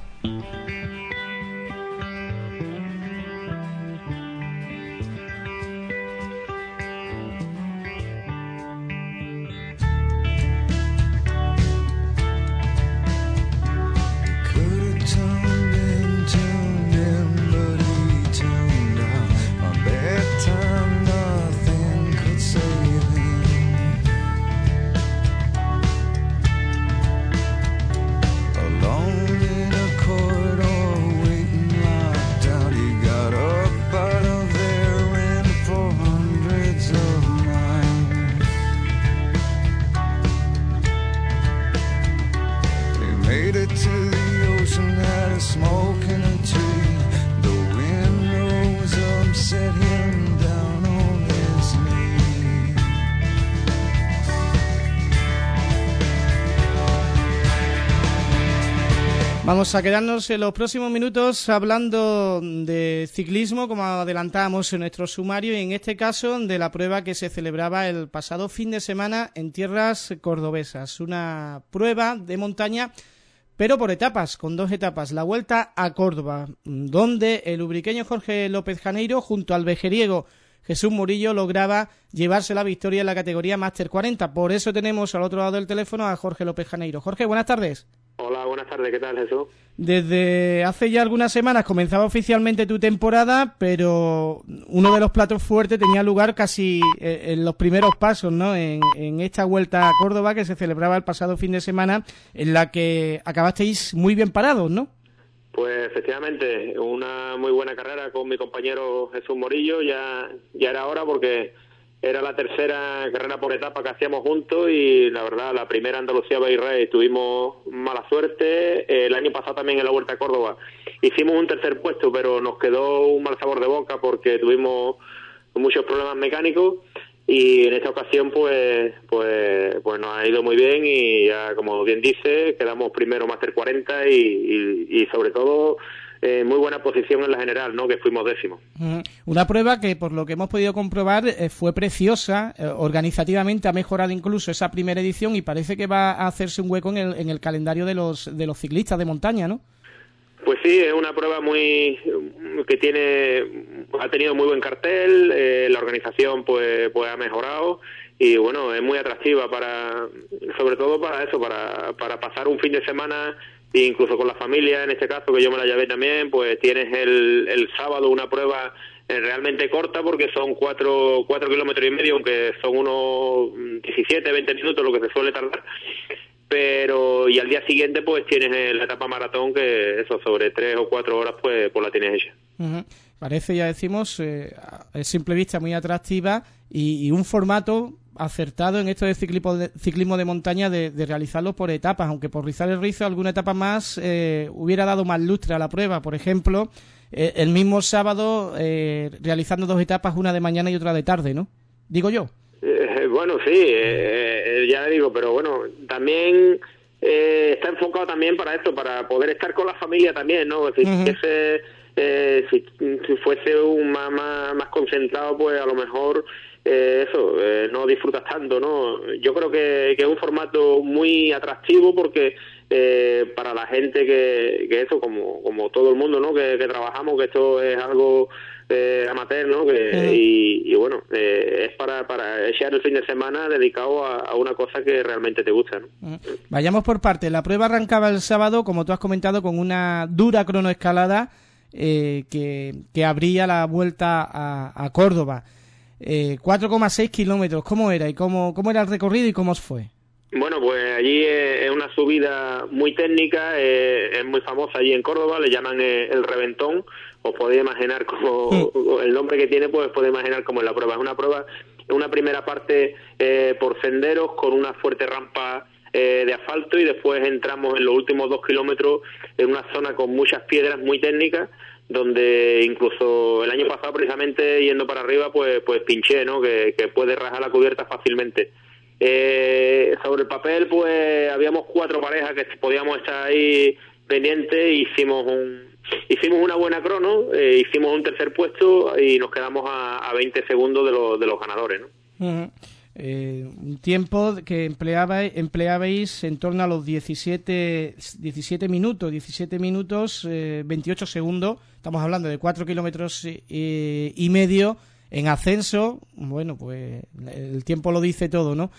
Vamos a quedarnos en los próximos minutos hablando de ciclismo, como adelantábamos en nuestro sumario, y en este caso de la prueba que se celebraba el pasado fin de semana en tierras cordobesas. Una prueba de montaña, pero por etapas, con 2 etapas. La Vuelta a Córdoba, donde el ubriqueño Jorge López Janeiro, junto al vejeriego Jesús Murillo, lograba llevarse la victoria en la categoría Máster 40. Por eso tenemos al otro lado del teléfono a Jorge López Janeiro. Jorge, buenas tardes. Hola, buenas tardes, ¿qué tal, Jesús? Desde hace ya algunas semanas comenzaba oficialmente tu temporada, pero uno de los platos fuertes tenía lugar casi en los primeros pasos, ¿no? En esta Vuelta a Córdoba que se celebraba el pasado fin de semana, en la que acabasteis muy bien parados, ¿no? Pues efectivamente, una muy buena carrera con mi compañero Jesús Murillo. Ya era hora, porque era la tercera carrera por etapa que hacíamos juntos, y la verdad, la primera Andalucía Bay Race tuvimos mala suerte. El año pasado también en la Vuelta a Córdoba hicimos un tercer puesto, pero nos quedó un mal sabor de boca porque tuvimos muchos problemas mecánicos, y en esta ocasión pues nos ha ido muy bien, y ya, como bien dice, quedamos primero Máster 40 y sobre todo muy buena posición en la general, ¿no? Que fuimos décimos. Una prueba que, por lo que hemos podido comprobar, fue preciosa, organizativamente ha mejorado incluso esa primera edición, y parece que va a hacerse un hueco en el calendario de los ciclistas de montaña, ¿no? Pues sí, es una prueba ha tenido muy buen cartel, la organización pues ha mejorado, y bueno, es muy atractiva sobre todo para pasar un fin de semana, incluso con la familia. En este caso, que yo me la llevé también, pues tienes el sábado una prueba realmente corta, porque son 4 kilómetros y medio, aunque son unos 17, 20 minutos lo que se suele tardar. Y al día siguiente pues tienes la etapa maratón, que eso, sobre 3 o 4 horas pues la tienes hecha. Parece, ya decimos, a simple vista muy atractiva, y un formato acertado en esto de ciclismo de montaña, de realizarlo por etapas, aunque por rizar el rizo alguna etapa más hubiera dado más lustre a la prueba. Por ejemplo, el mismo sábado realizando 2 etapas, una de mañana y otra de tarde, ¿no? Digo yo. Bueno, sí, ya digo, pero bueno, también está enfocado también para esto, para poder estar con la familia también, ¿no? Si fuese un más concentrado, pues a lo mejor no disfrutas tanto, ¿no? Yo creo que es un formato muy atractivo porque para la gente que eso, como todo el mundo, ¿no? Que trabajamos, que esto es algo amateur, ¿no? Y bueno, es para echar el fin de semana dedicado a una cosa que realmente te gusta, ¿no? Vayamos por partes. La prueba arrancaba el sábado, como tú has comentado, con una dura cronoescalada que abría la vuelta a Córdoba. 4,6 kilómetros. ¿Cómo era? ¿Y cómo era el recorrido y cómo os fue? Bueno, pues allí es una subida muy técnica, es muy famosa allí en Córdoba, le llaman el Reventón. Os podéis imaginar como el nombre que tiene, pues podéis imaginar cómo es la prueba. Es una primera parte por senderos con una fuerte rampa de asfalto y después entramos en los últimos 2 kilómetros en una zona con muchas piedras muy técnicas, donde incluso el año pasado precisamente yendo para arriba pues pinché, ¿no? Que puede rajar la cubierta fácilmente. Sobre el papel pues habíamos 4 parejas que podíamos estar ahí pendientes, hicimos una buena crono, hicimos un tercer puesto y nos quedamos a 20 segundos de los ganadores, ¿no? Un tiempo que empleabais en torno a los 17 minutos 28 segundos. Estamos hablando de 4 kilómetros y medio en ascenso. Bueno, pues el tiempo lo dice todo, ¿no?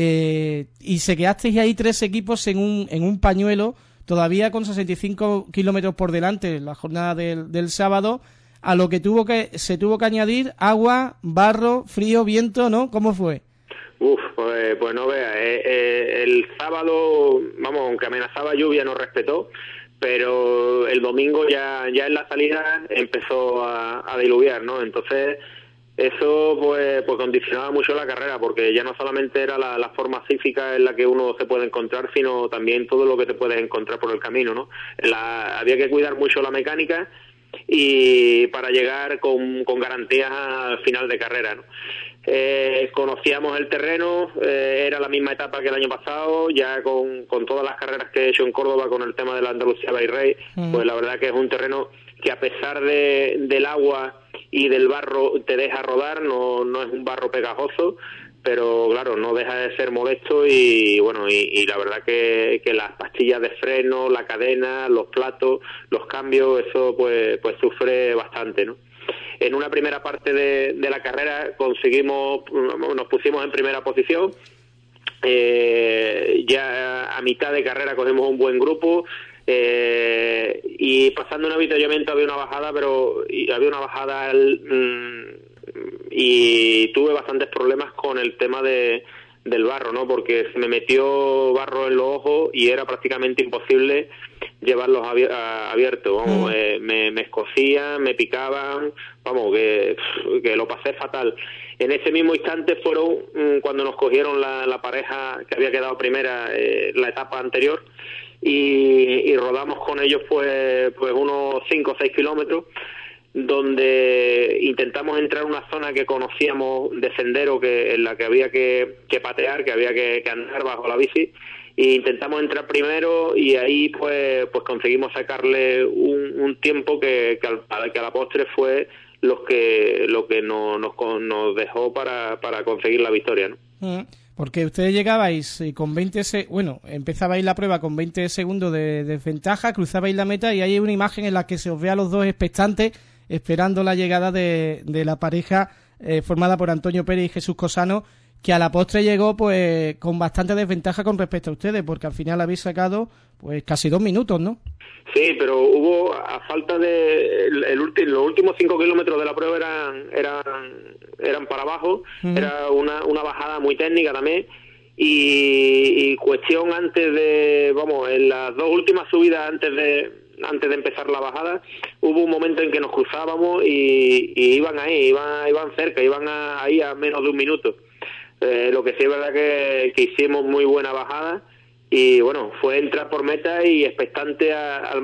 Y se quedasteis ahí 3 equipos en un pañuelo, todavía con 65 kilómetros por delante en la jornada del sábado, a lo que se tuvo que añadir agua, barro, frío, viento, ¿no? ¿Cómo fue? Pues no veas, el sábado, vamos, aunque amenazaba lluvia, nos respetó, pero el domingo ya en la salida empezó a diluviar, ¿no? Entonces eso pues condicionaba mucho la carrera, porque ya no solamente era la forma física en la que uno se puede encontrar, sino también todo lo que te puedes encontrar por el camino, ¿no? Había que cuidar mucho la mecánica y para llegar con garantías al final de carrera, ¿no? Conocíamos el terreno, era la misma etapa que el año pasado, ya con todas las carreras que he hecho en Córdoba con el tema de la Andalucía by Race, pues la verdad que es un terreno que a pesar del agua y del barro te deja rodar, no es un barro pegajoso, pero claro, no deja de ser molesto y bueno, y la verdad que las pastillas de freno, la cadena, los platos, los cambios, eso pues sufre bastante, ¿no? En una primera parte de la carrera nos pusimos en primera posición, ya a mitad de carrera cogimos un buen grupo, y pasando un avituallamiento había una bajada, y tuve bastantes problemas con el tema del barro, ¿no? Porque se me metió barro en los ojos y era prácticamente imposible llevarlos abiertos, vamos, me escocían, me picaban, vamos, que lo pasé fatal. En ese mismo instante fueron cuando nos cogieron la pareja que había quedado primera la etapa anterior y rodamos con ellos pues unos 5 o 6 kilómetros, donde intentamos entrar en una zona que conocíamos de sendero, en la que había que patear, que había que andar bajo la bici, e intentamos entrar primero y ahí pues conseguimos sacarle un tiempo que a la postre fue lo que nos dejó para conseguir la victoria, ¿no? Porque ustedes llegabais con empezabais la prueba con 20 segundos de desventaja, cruzabais la meta y hay una imagen en la que se os ve a los dos expectantes esperando la llegada de la pareja formada por Antonio Pérez y Jesús Cosano, que a la postre llegó pues con bastante desventaja con respecto a ustedes, porque al final habéis sacado pues casi 2 minutos, ¿no? Sí, pero hubo, a falta de los últimos 5 kilómetros de la prueba eran para abajo, era una bajada muy técnica también, y cuestión antes de, en las 2 últimas subidas antes de empezar la bajada, hubo un momento en que nos cruzábamos y iban cerca, iban ahí a menos de 1 minuto. Lo que sí es verdad que hicimos muy buena bajada y bueno, fue entrar por meta y expectante al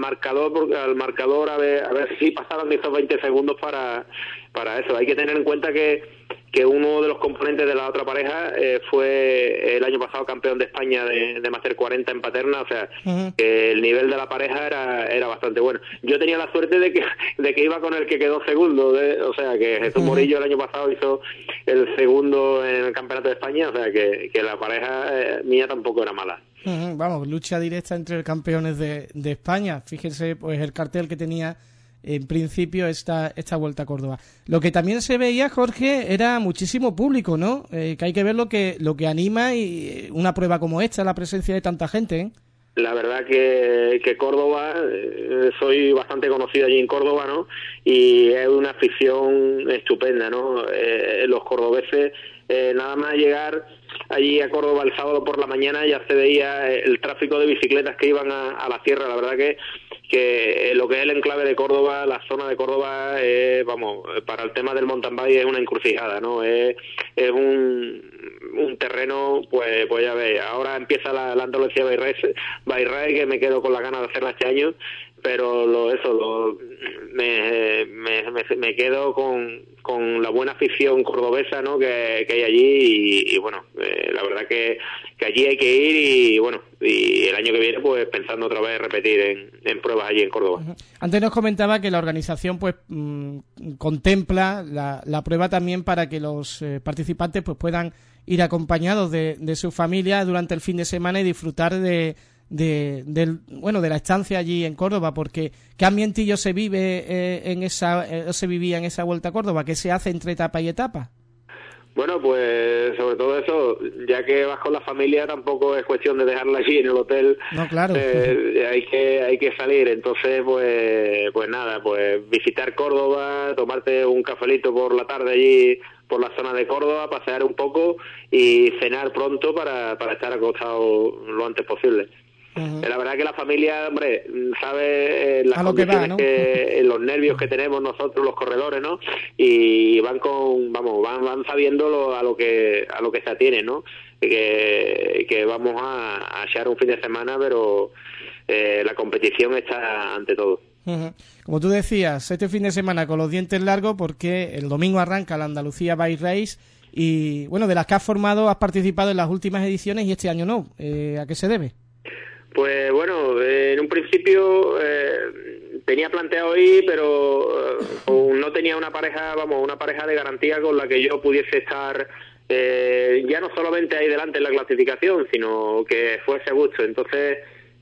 marcador a ver si pasaban esos 20 segundos para eso. Hay que tener en cuenta que uno de los componentes de la otra pareja fue el año pasado campeón de España de Máster 40 en Paterna, o sea, que el nivel de la pareja era bastante bueno. Yo tenía la suerte de que iba con el que quedó segundo, o sea, que Jesús Morillo el año pasado hizo el segundo en el Campeonato de España, o sea, que la pareja mía tampoco era mala. Vamos, lucha directa entre campeones de España. Fíjense, pues el cartel que tenía en principio esta Vuelta a Córdoba. Lo que también se veía, Jorge, era muchísimo público, ¿no? Que hay que ver lo que anima y una prueba como esta, la presencia de tanta gente, ¿eh? La verdad que Córdoba, soy bastante conocido allí en Córdoba, ¿no? Y es una afición estupenda, ¿no? Los cordobeses, nada más llegar allí a Córdoba el sábado por la mañana ya se veía el tráfico de bicicletas que iban a la sierra. La verdad que lo que es el enclave de Córdoba, la zona de Córdoba, vamos, para el tema del mountain bike es una encrucijada, ¿no? Es un terreno, pues ya ves, ahora empieza la Andalucía Bike Race, que me quedo con las ganas de hacerla este año, pero me quedo con la buena afición cordobesa, ¿no? que hay allí y bueno, la verdad que allí hay que ir y bueno, y el año que viene pues pensando otra vez repetir en pruebas allí en Córdoba. Antes nos comentaba que la organización pues contempla la prueba también para que los participantes pues puedan ir acompañados de su familia durante el fin de semana y disfrutar de la estancia allí en Córdoba, porque ¿qué ambientillo se vive se vivía en esa Vuelta a Córdoba? ¿Qué se hace entre etapa y etapa? Bueno, pues sobre todo eso, ya que vas con la familia tampoco es cuestión de dejarla allí en el hotel. No, claro. Hay que salir, entonces pues nada, pues visitar Córdoba, tomarte un cafelito por la tarde allí por la zona de Córdoba, pasear un poco y cenar pronto para estar acostado lo antes posible. La verdad que la familia, hombre, sabe las condiciones, ¿no? Los nervios que tenemos nosotros los corredores, ¿no? Y van sabiendo a lo que se atiene, ¿no? Que vamos a echar un fin de semana, pero la competición está ante todo. Como tú decías, este fin de semana con los dientes largos, porque el domingo arranca la Andalucía Bike Race y, bueno, de las que has formado, has participado en las últimas ediciones y este año no. ¿A qué se debe? Pues bueno, en un principio tenía planteado ir, pero no tenía una pareja de garantía con la que yo pudiese estar ya no solamente ahí delante en la clasificación, sino que fuese a gusto. Entonces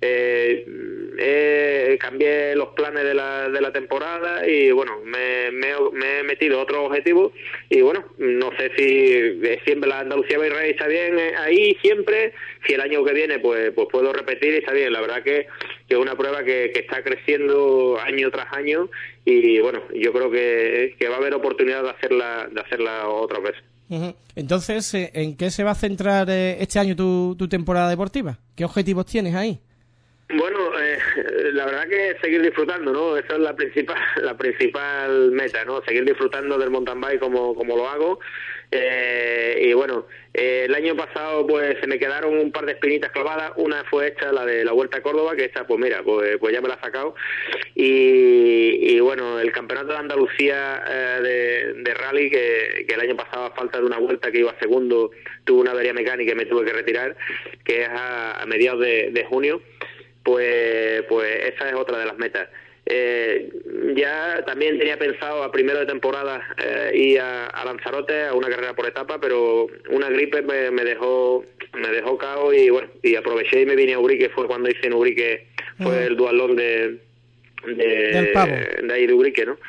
cambié los planes de la temporada y bueno, me he metido otros objetivos y bueno, no sé si siempre la Andalucía Bike Race está bien ahí siempre, si el año que viene pues puedo repetir y está bien. La verdad que es una prueba que está creciendo año tras año y bueno, yo creo que va a haber oportunidad de hacerla otra vez. Entonces, ¿en qué se va a centrar este año tu temporada deportiva? ¿Qué objetivos tienes ahí? Bueno, la verdad que seguir disfrutando, ¿no? Esa es la principal meta, ¿no? Seguir disfrutando del mountain bike como lo hago. Y bueno, el año pasado pues se me quedaron un par de espinitas clavadas. Una fue esta, la de la Vuelta a Córdoba, que esta pues mira, pues ya me la he sacado. Y bueno, el campeonato de Andalucía de rally, que el año pasado, a falta de una vuelta que iba segundo, tuve una avería mecánica y me tuve que retirar, que es a mediados de junio. Pues esa es otra de las metas. Ya también tenía pensado a primero de temporada ir a Lanzarote a una carrera por etapa, pero una gripe me dejó cao y bueno, y aproveché y me vine a Ubrique. Fue cuando hice en Ubrique, fue el dualón del Pavo, de ahí de Ubrique, ¿no?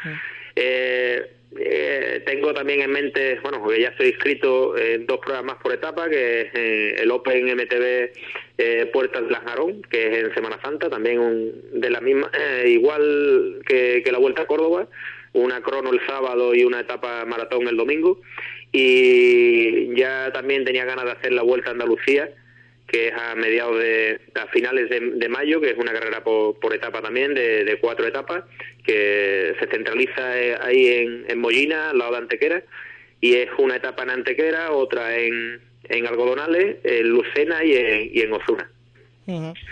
Tengo también en mente, bueno, porque ya estoy inscrito en 2 pruebas más por etapa, que es el Open MTB Puertas de Lanjarón, que es en Semana Santa, también de la misma, igual que la Vuelta a Córdoba, una crono el sábado y una etapa maratón el domingo, y ya también tenía ganas de hacer la Vuelta a Andalucía, que es a finales de mayo, que es una carrera por etapa también, de 4 etapas, que se centraliza ahí en Mollina, al lado de Antequera, y es una etapa en Antequera, otra en Algodonales, en Lucena y en Osuna.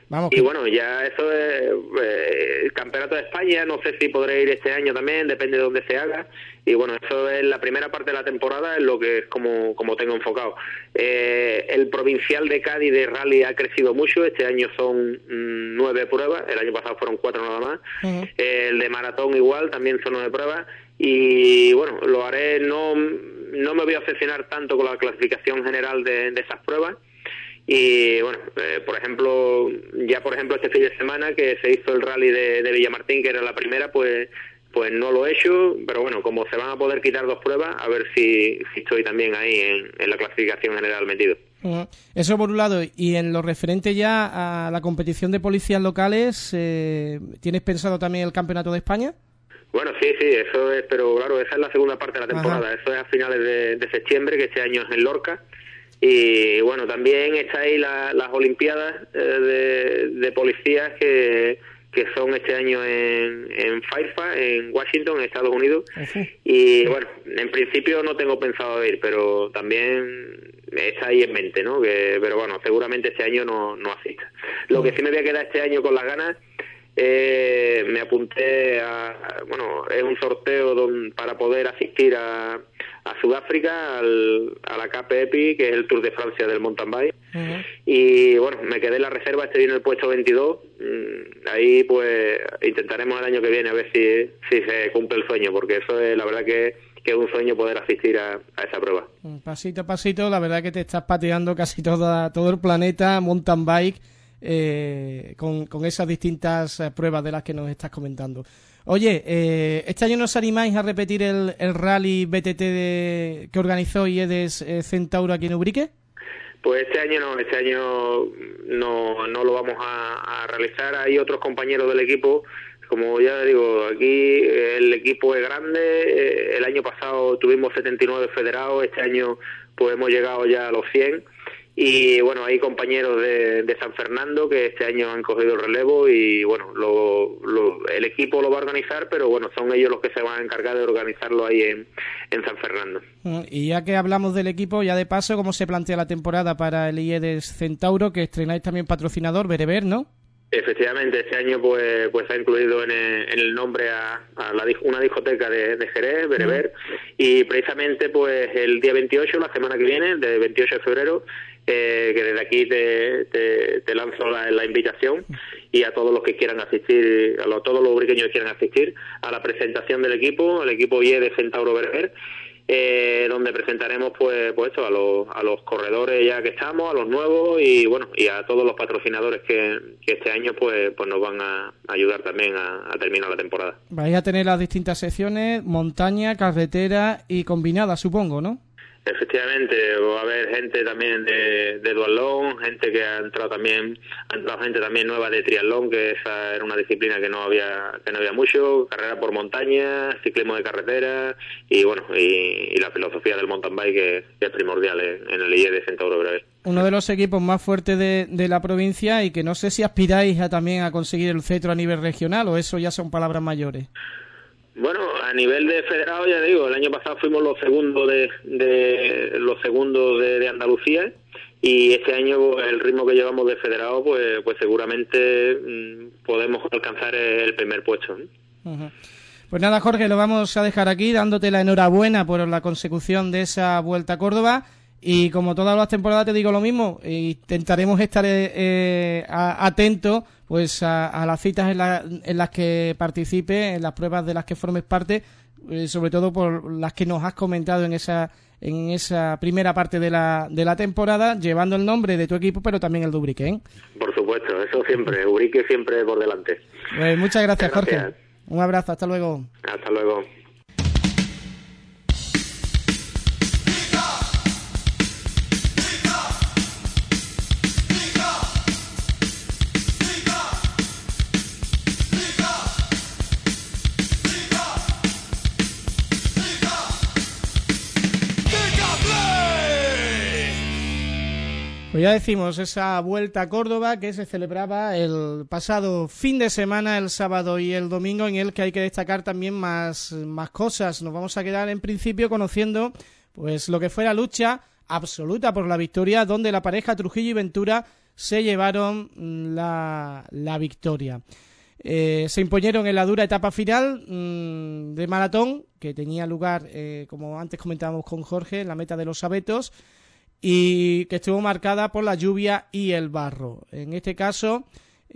Vamos, y bueno, ya eso es el Campeonato de España, no sé si podré ir este año también, depende de dónde se haga, y bueno, eso es la primera parte de la temporada, es lo que es como tengo enfocado. El provincial de Cádiz de rally ha crecido mucho, este año son 9 pruebas, el año pasado fueron 4 nada más. El de maratón igual, también son 9 pruebas, y bueno, lo haré, no me voy a obsesionar tanto con la clasificación general de esas pruebas. Y bueno, por ejemplo este fin de semana que se hizo el rally de Villamartín, que era la primera, pues no lo he hecho, pero bueno, como se van a poder quitar 2 pruebas, a ver si estoy también ahí en la clasificación general metido. Eso por un lado. Y en lo referente ya a la competición de policías locales, ¿tienes pensado también el Campeonato de España? Bueno, sí, eso es, pero claro, esa es la segunda parte de la temporada. Ajá. Eso es a finales de septiembre, que este año es en Lorca. Y bueno, también está ahí las Olimpiadas de policías que son este año en Fairfax, en Washington, en Estados Unidos. Y bueno, en principio no tengo pensado ir, pero también está ahí en mente, ¿no? Pero bueno, seguramente este año no asista. Lo que sí me voy a quedar este año con las ganas, me apunté es un sorteo para poder asistir a Sudáfrica, a la KPEPI, que es el Tour de Francia del mountain bike. Y bueno, me quedé en la reserva, estoy en el puesto 22. Ahí pues intentaremos el año que viene a ver si se cumple el sueño, porque eso es la verdad que es un sueño poder asistir a esa prueba. Pasito a pasito, la verdad que te estás pateando casi todo el planeta mountain bike, con esas distintas pruebas de las que nos estás comentando. Oye, ¿este año nos animáis a repetir el rally BTT que organizó IEDES Centauro aquí en Ubrique? Pues este año no lo vamos a realizar. Hay otros compañeros del equipo, como ya digo, aquí el equipo es grande. El año pasado tuvimos 79 federados, este año pues hemos llegado ya a los 100. Y bueno, hay compañeros de San Fernando que este año han cogido el relevo y bueno, el equipo lo va a organizar, pero bueno, son ellos los que se van a encargar de organizarlo ahí en San Fernando. Y ya que hablamos del equipo, ya de paso, ¿cómo se plantea la temporada para el IEDES Centauro, que estrenáis también patrocinador, Bereber, ¿no? Efectivamente, este año pues ha incluido en el nombre a una discoteca de Jerez, Bereber, y precisamente pues el día 28, la semana que viene, del 28 de febrero, que desde aquí te lanzo la invitación, y a todos los que quieran asistir, todos los ubriqueños que quieran asistir a la presentación del equipo, el equipo IEDES Centauro Bereber, donde presentaremos pues esto, a los corredores ya que estamos, a los nuevos y bueno, y a todos los patrocinadores que este año pues nos van a ayudar también a terminar la temporada. Vais a tener las distintas secciones, montaña, carretera y combinada, supongo, ¿no? Efectivamente, va a haber gente también de duatlón, gente que ha entrado gente también nueva de triatlón, que esa era una disciplina que no había mucho, carrera por montaña, ciclismo de carretera y bueno, y la filosofía del mountain bike que es primordial en el IEDES Centauro Bereber. Uno de los equipos más fuertes de la provincia y que no sé si aspiráis también a conseguir el cetro a nivel regional o eso ya son palabras mayores. Bueno, a nivel de federado, ya digo, el año pasado fuimos los segundos de Andalucía y este año el ritmo que llevamos de federado pues seguramente podemos alcanzar el primer puesto. Pues nada, Jorge, lo vamos a dejar aquí dándote la enhorabuena por la consecución de esa Vuelta a Córdoba. Y como todas las temporadas te digo lo mismo, intentaremos estar atentos pues a las citas en las que participe, en las pruebas de las que formes parte, sobre todo por las que nos has comentado en esa primera parte de la temporada, llevando el nombre de tu equipo, pero también el de Ubrique, ¿eh? Por supuesto, eso siempre, Ubrique siempre por delante. Pues muchas gracias, Jorge. Un abrazo, hasta luego. Hasta luego. Pues ya decimos, esa Vuelta a Córdoba que se celebraba el pasado fin de semana, el sábado y el domingo, en el que hay que destacar también más cosas. Nos vamos a quedar en principio conociendo pues lo que fue la lucha absoluta por la victoria, donde la pareja Trujillo y Ventura se llevaron la victoria. Se imponieron en la dura etapa final de maratón, que tenía lugar, como antes comentábamos con Jorge, en la meta de los Abetos, y que estuvo marcada por la lluvia y el barro. En este caso,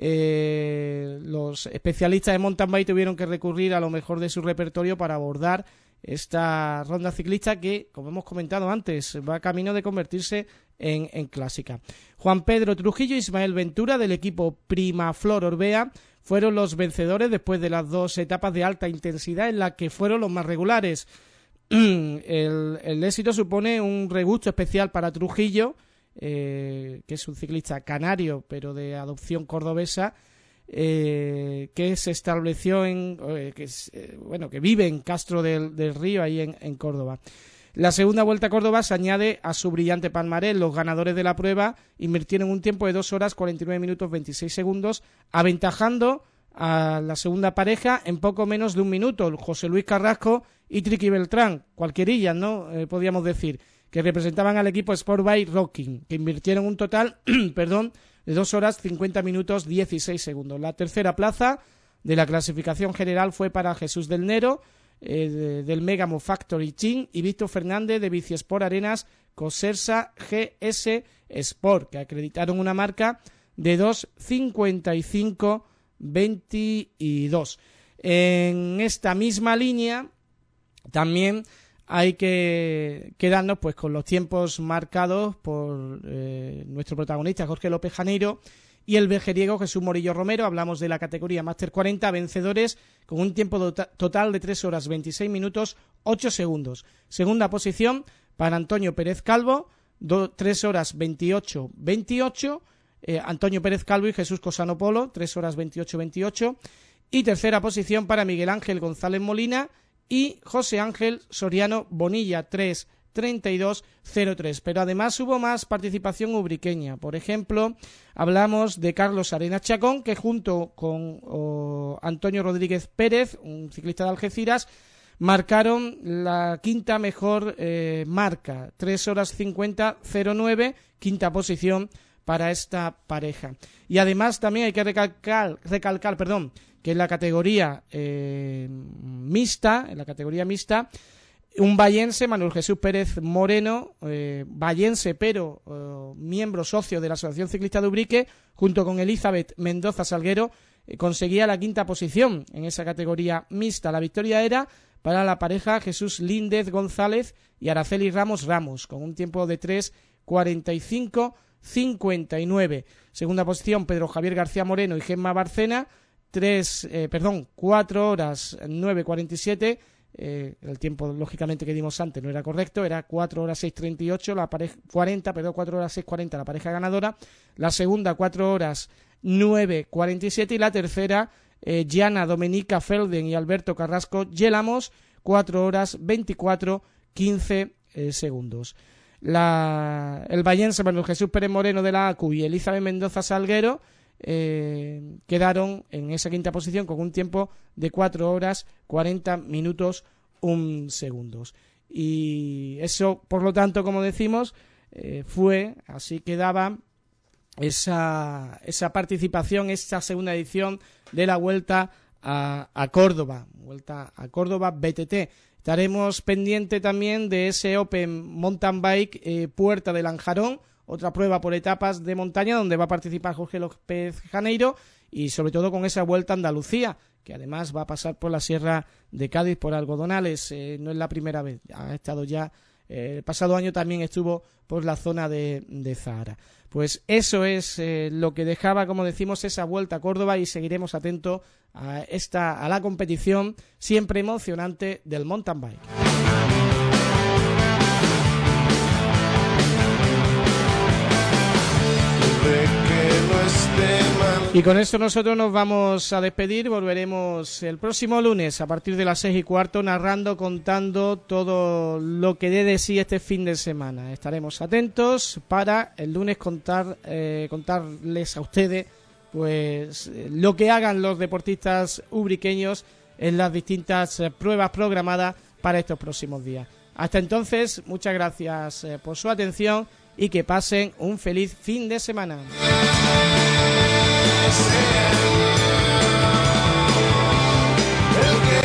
los especialistas de mountain bike tuvieron que recurrir a lo mejor de su repertorio para abordar esta ronda ciclista que, como hemos comentado antes, va camino de convertirse en clásica. Juan Pedro Trujillo y Ismael Ventura, del equipo Primaflor Orbea, fueron los vencedores después de las 2 etapas de alta intensidad en las que fueron los más regulares. El éxito supone un regusto especial para Trujillo, que es un ciclista canario pero de adopción cordobesa, que se estableció que vive en Castro del Río, ahí en Córdoba. La segunda Vuelta a Córdoba se añade a su brillante palmarés. Los ganadores de la prueba invirtieron un tiempo de 2 horas 49 minutos 26 segundos, aventajando a la segunda pareja en poco menos de un minuto, José Luis Carrasco y Triqui Beltrán, cualquierillas, ¿no? Podríamos decir, que representaban al equipo Sportbike Rocking, que invirtieron un total de 2 horas 50 minutos 16 segundos. La tercera plaza de la clasificación general fue para Jesús del Nero, del Megamo Factory Team, y Víctor Fernández de Bicisport Arenas Cosersa GS Sport, que acreditaron una marca de 2:55:22. En esta misma línea también hay que quedarnos pues con los tiempos marcados por nuestro protagonista Jorge López Janeiro y el vejeriego Jesús Morillo Romero. Hablamos de la categoría Máster 40, vencedores con un tiempo total de 3 horas 26 minutos 8 segundos. Segunda posición para Antonio Pérez Calvo, 3 horas 28:28. Antonio Pérez Calvo y Jesús Cosano Polo, 3 horas 28:28. Y tercera posición para Miguel Ángel González Molina y José Ángel Soriano Bonilla, 3:32:03. Pero además hubo más participación ubriqueña. Por ejemplo, hablamos de Carlos Arenas Chacón, que junto con Antonio Rodríguez Pérez, un ciclista de Algeciras, marcaron la quinta mejor marca, 3 horas 50:09, quinta posición para esta pareja. Y además también hay que recalcar, que en la categoría mixta, un vallense, Manuel Jesús Pérez Moreno, vallense pero miembro socio de la Asociación Ciclista de Ubrique, junto con Elizabeth Mendoza Salguero, conseguía la quinta posición en esa categoría mixta. La victoria era para la pareja Jesús Líndez González y Araceli Ramos, con un tiempo de 3:45:59. Segunda posición Pedro Javier García Moreno y Gemma Barcena, 4 horas 9:47. El tiempo lógicamente que dimos antes no era correcto, era 4 horas 6:38 la pareja 4 horas 6:40 la pareja ganadora. La segunda 4 horas 9:47 y la tercera Gianna Domenica Felden y Alberto Carrasco Yelamos, 4 horas 24:15 segundos. El vallense Manuel Jesús Pérez Moreno de la ACU y Elizabeth Mendoza Salguero quedaron en esa quinta posición con un tiempo de 4 horas 40 minutos 1 segundos. Y eso, por lo tanto, como decimos, así quedaba esa participación, esta segunda edición de la Vuelta a Córdoba, Vuelta a Córdoba BTT. Estaremos pendiente también de ese Open Mountain Bike Puerta de Lanjarón, otra prueba por etapas de montaña donde va a participar Jorge López Janeiro, y sobre todo con esa Vuelta a Andalucía, que además va a pasar por la Sierra de Cádiz, por Algodonales. No es la primera vez, ha estado ya, el pasado año también estuvo por la zona de Zahara. Pues eso es lo que dejaba, como decimos, esa Vuelta a Córdoba, y seguiremos atentos a la competición siempre emocionante del mountain bike. Y con esto nosotros nos vamos a despedir. Volveremos el próximo lunes a partir de las 6:15 narrando, contando todo lo que dé de sí este fin de semana. Estaremos atentos para el lunes contarles a ustedes pues lo que hagan los deportistas ubriqueños en las distintas pruebas programadas para estos próximos días. Hasta entonces, muchas gracias por su atención y que pasen un feliz fin de semana.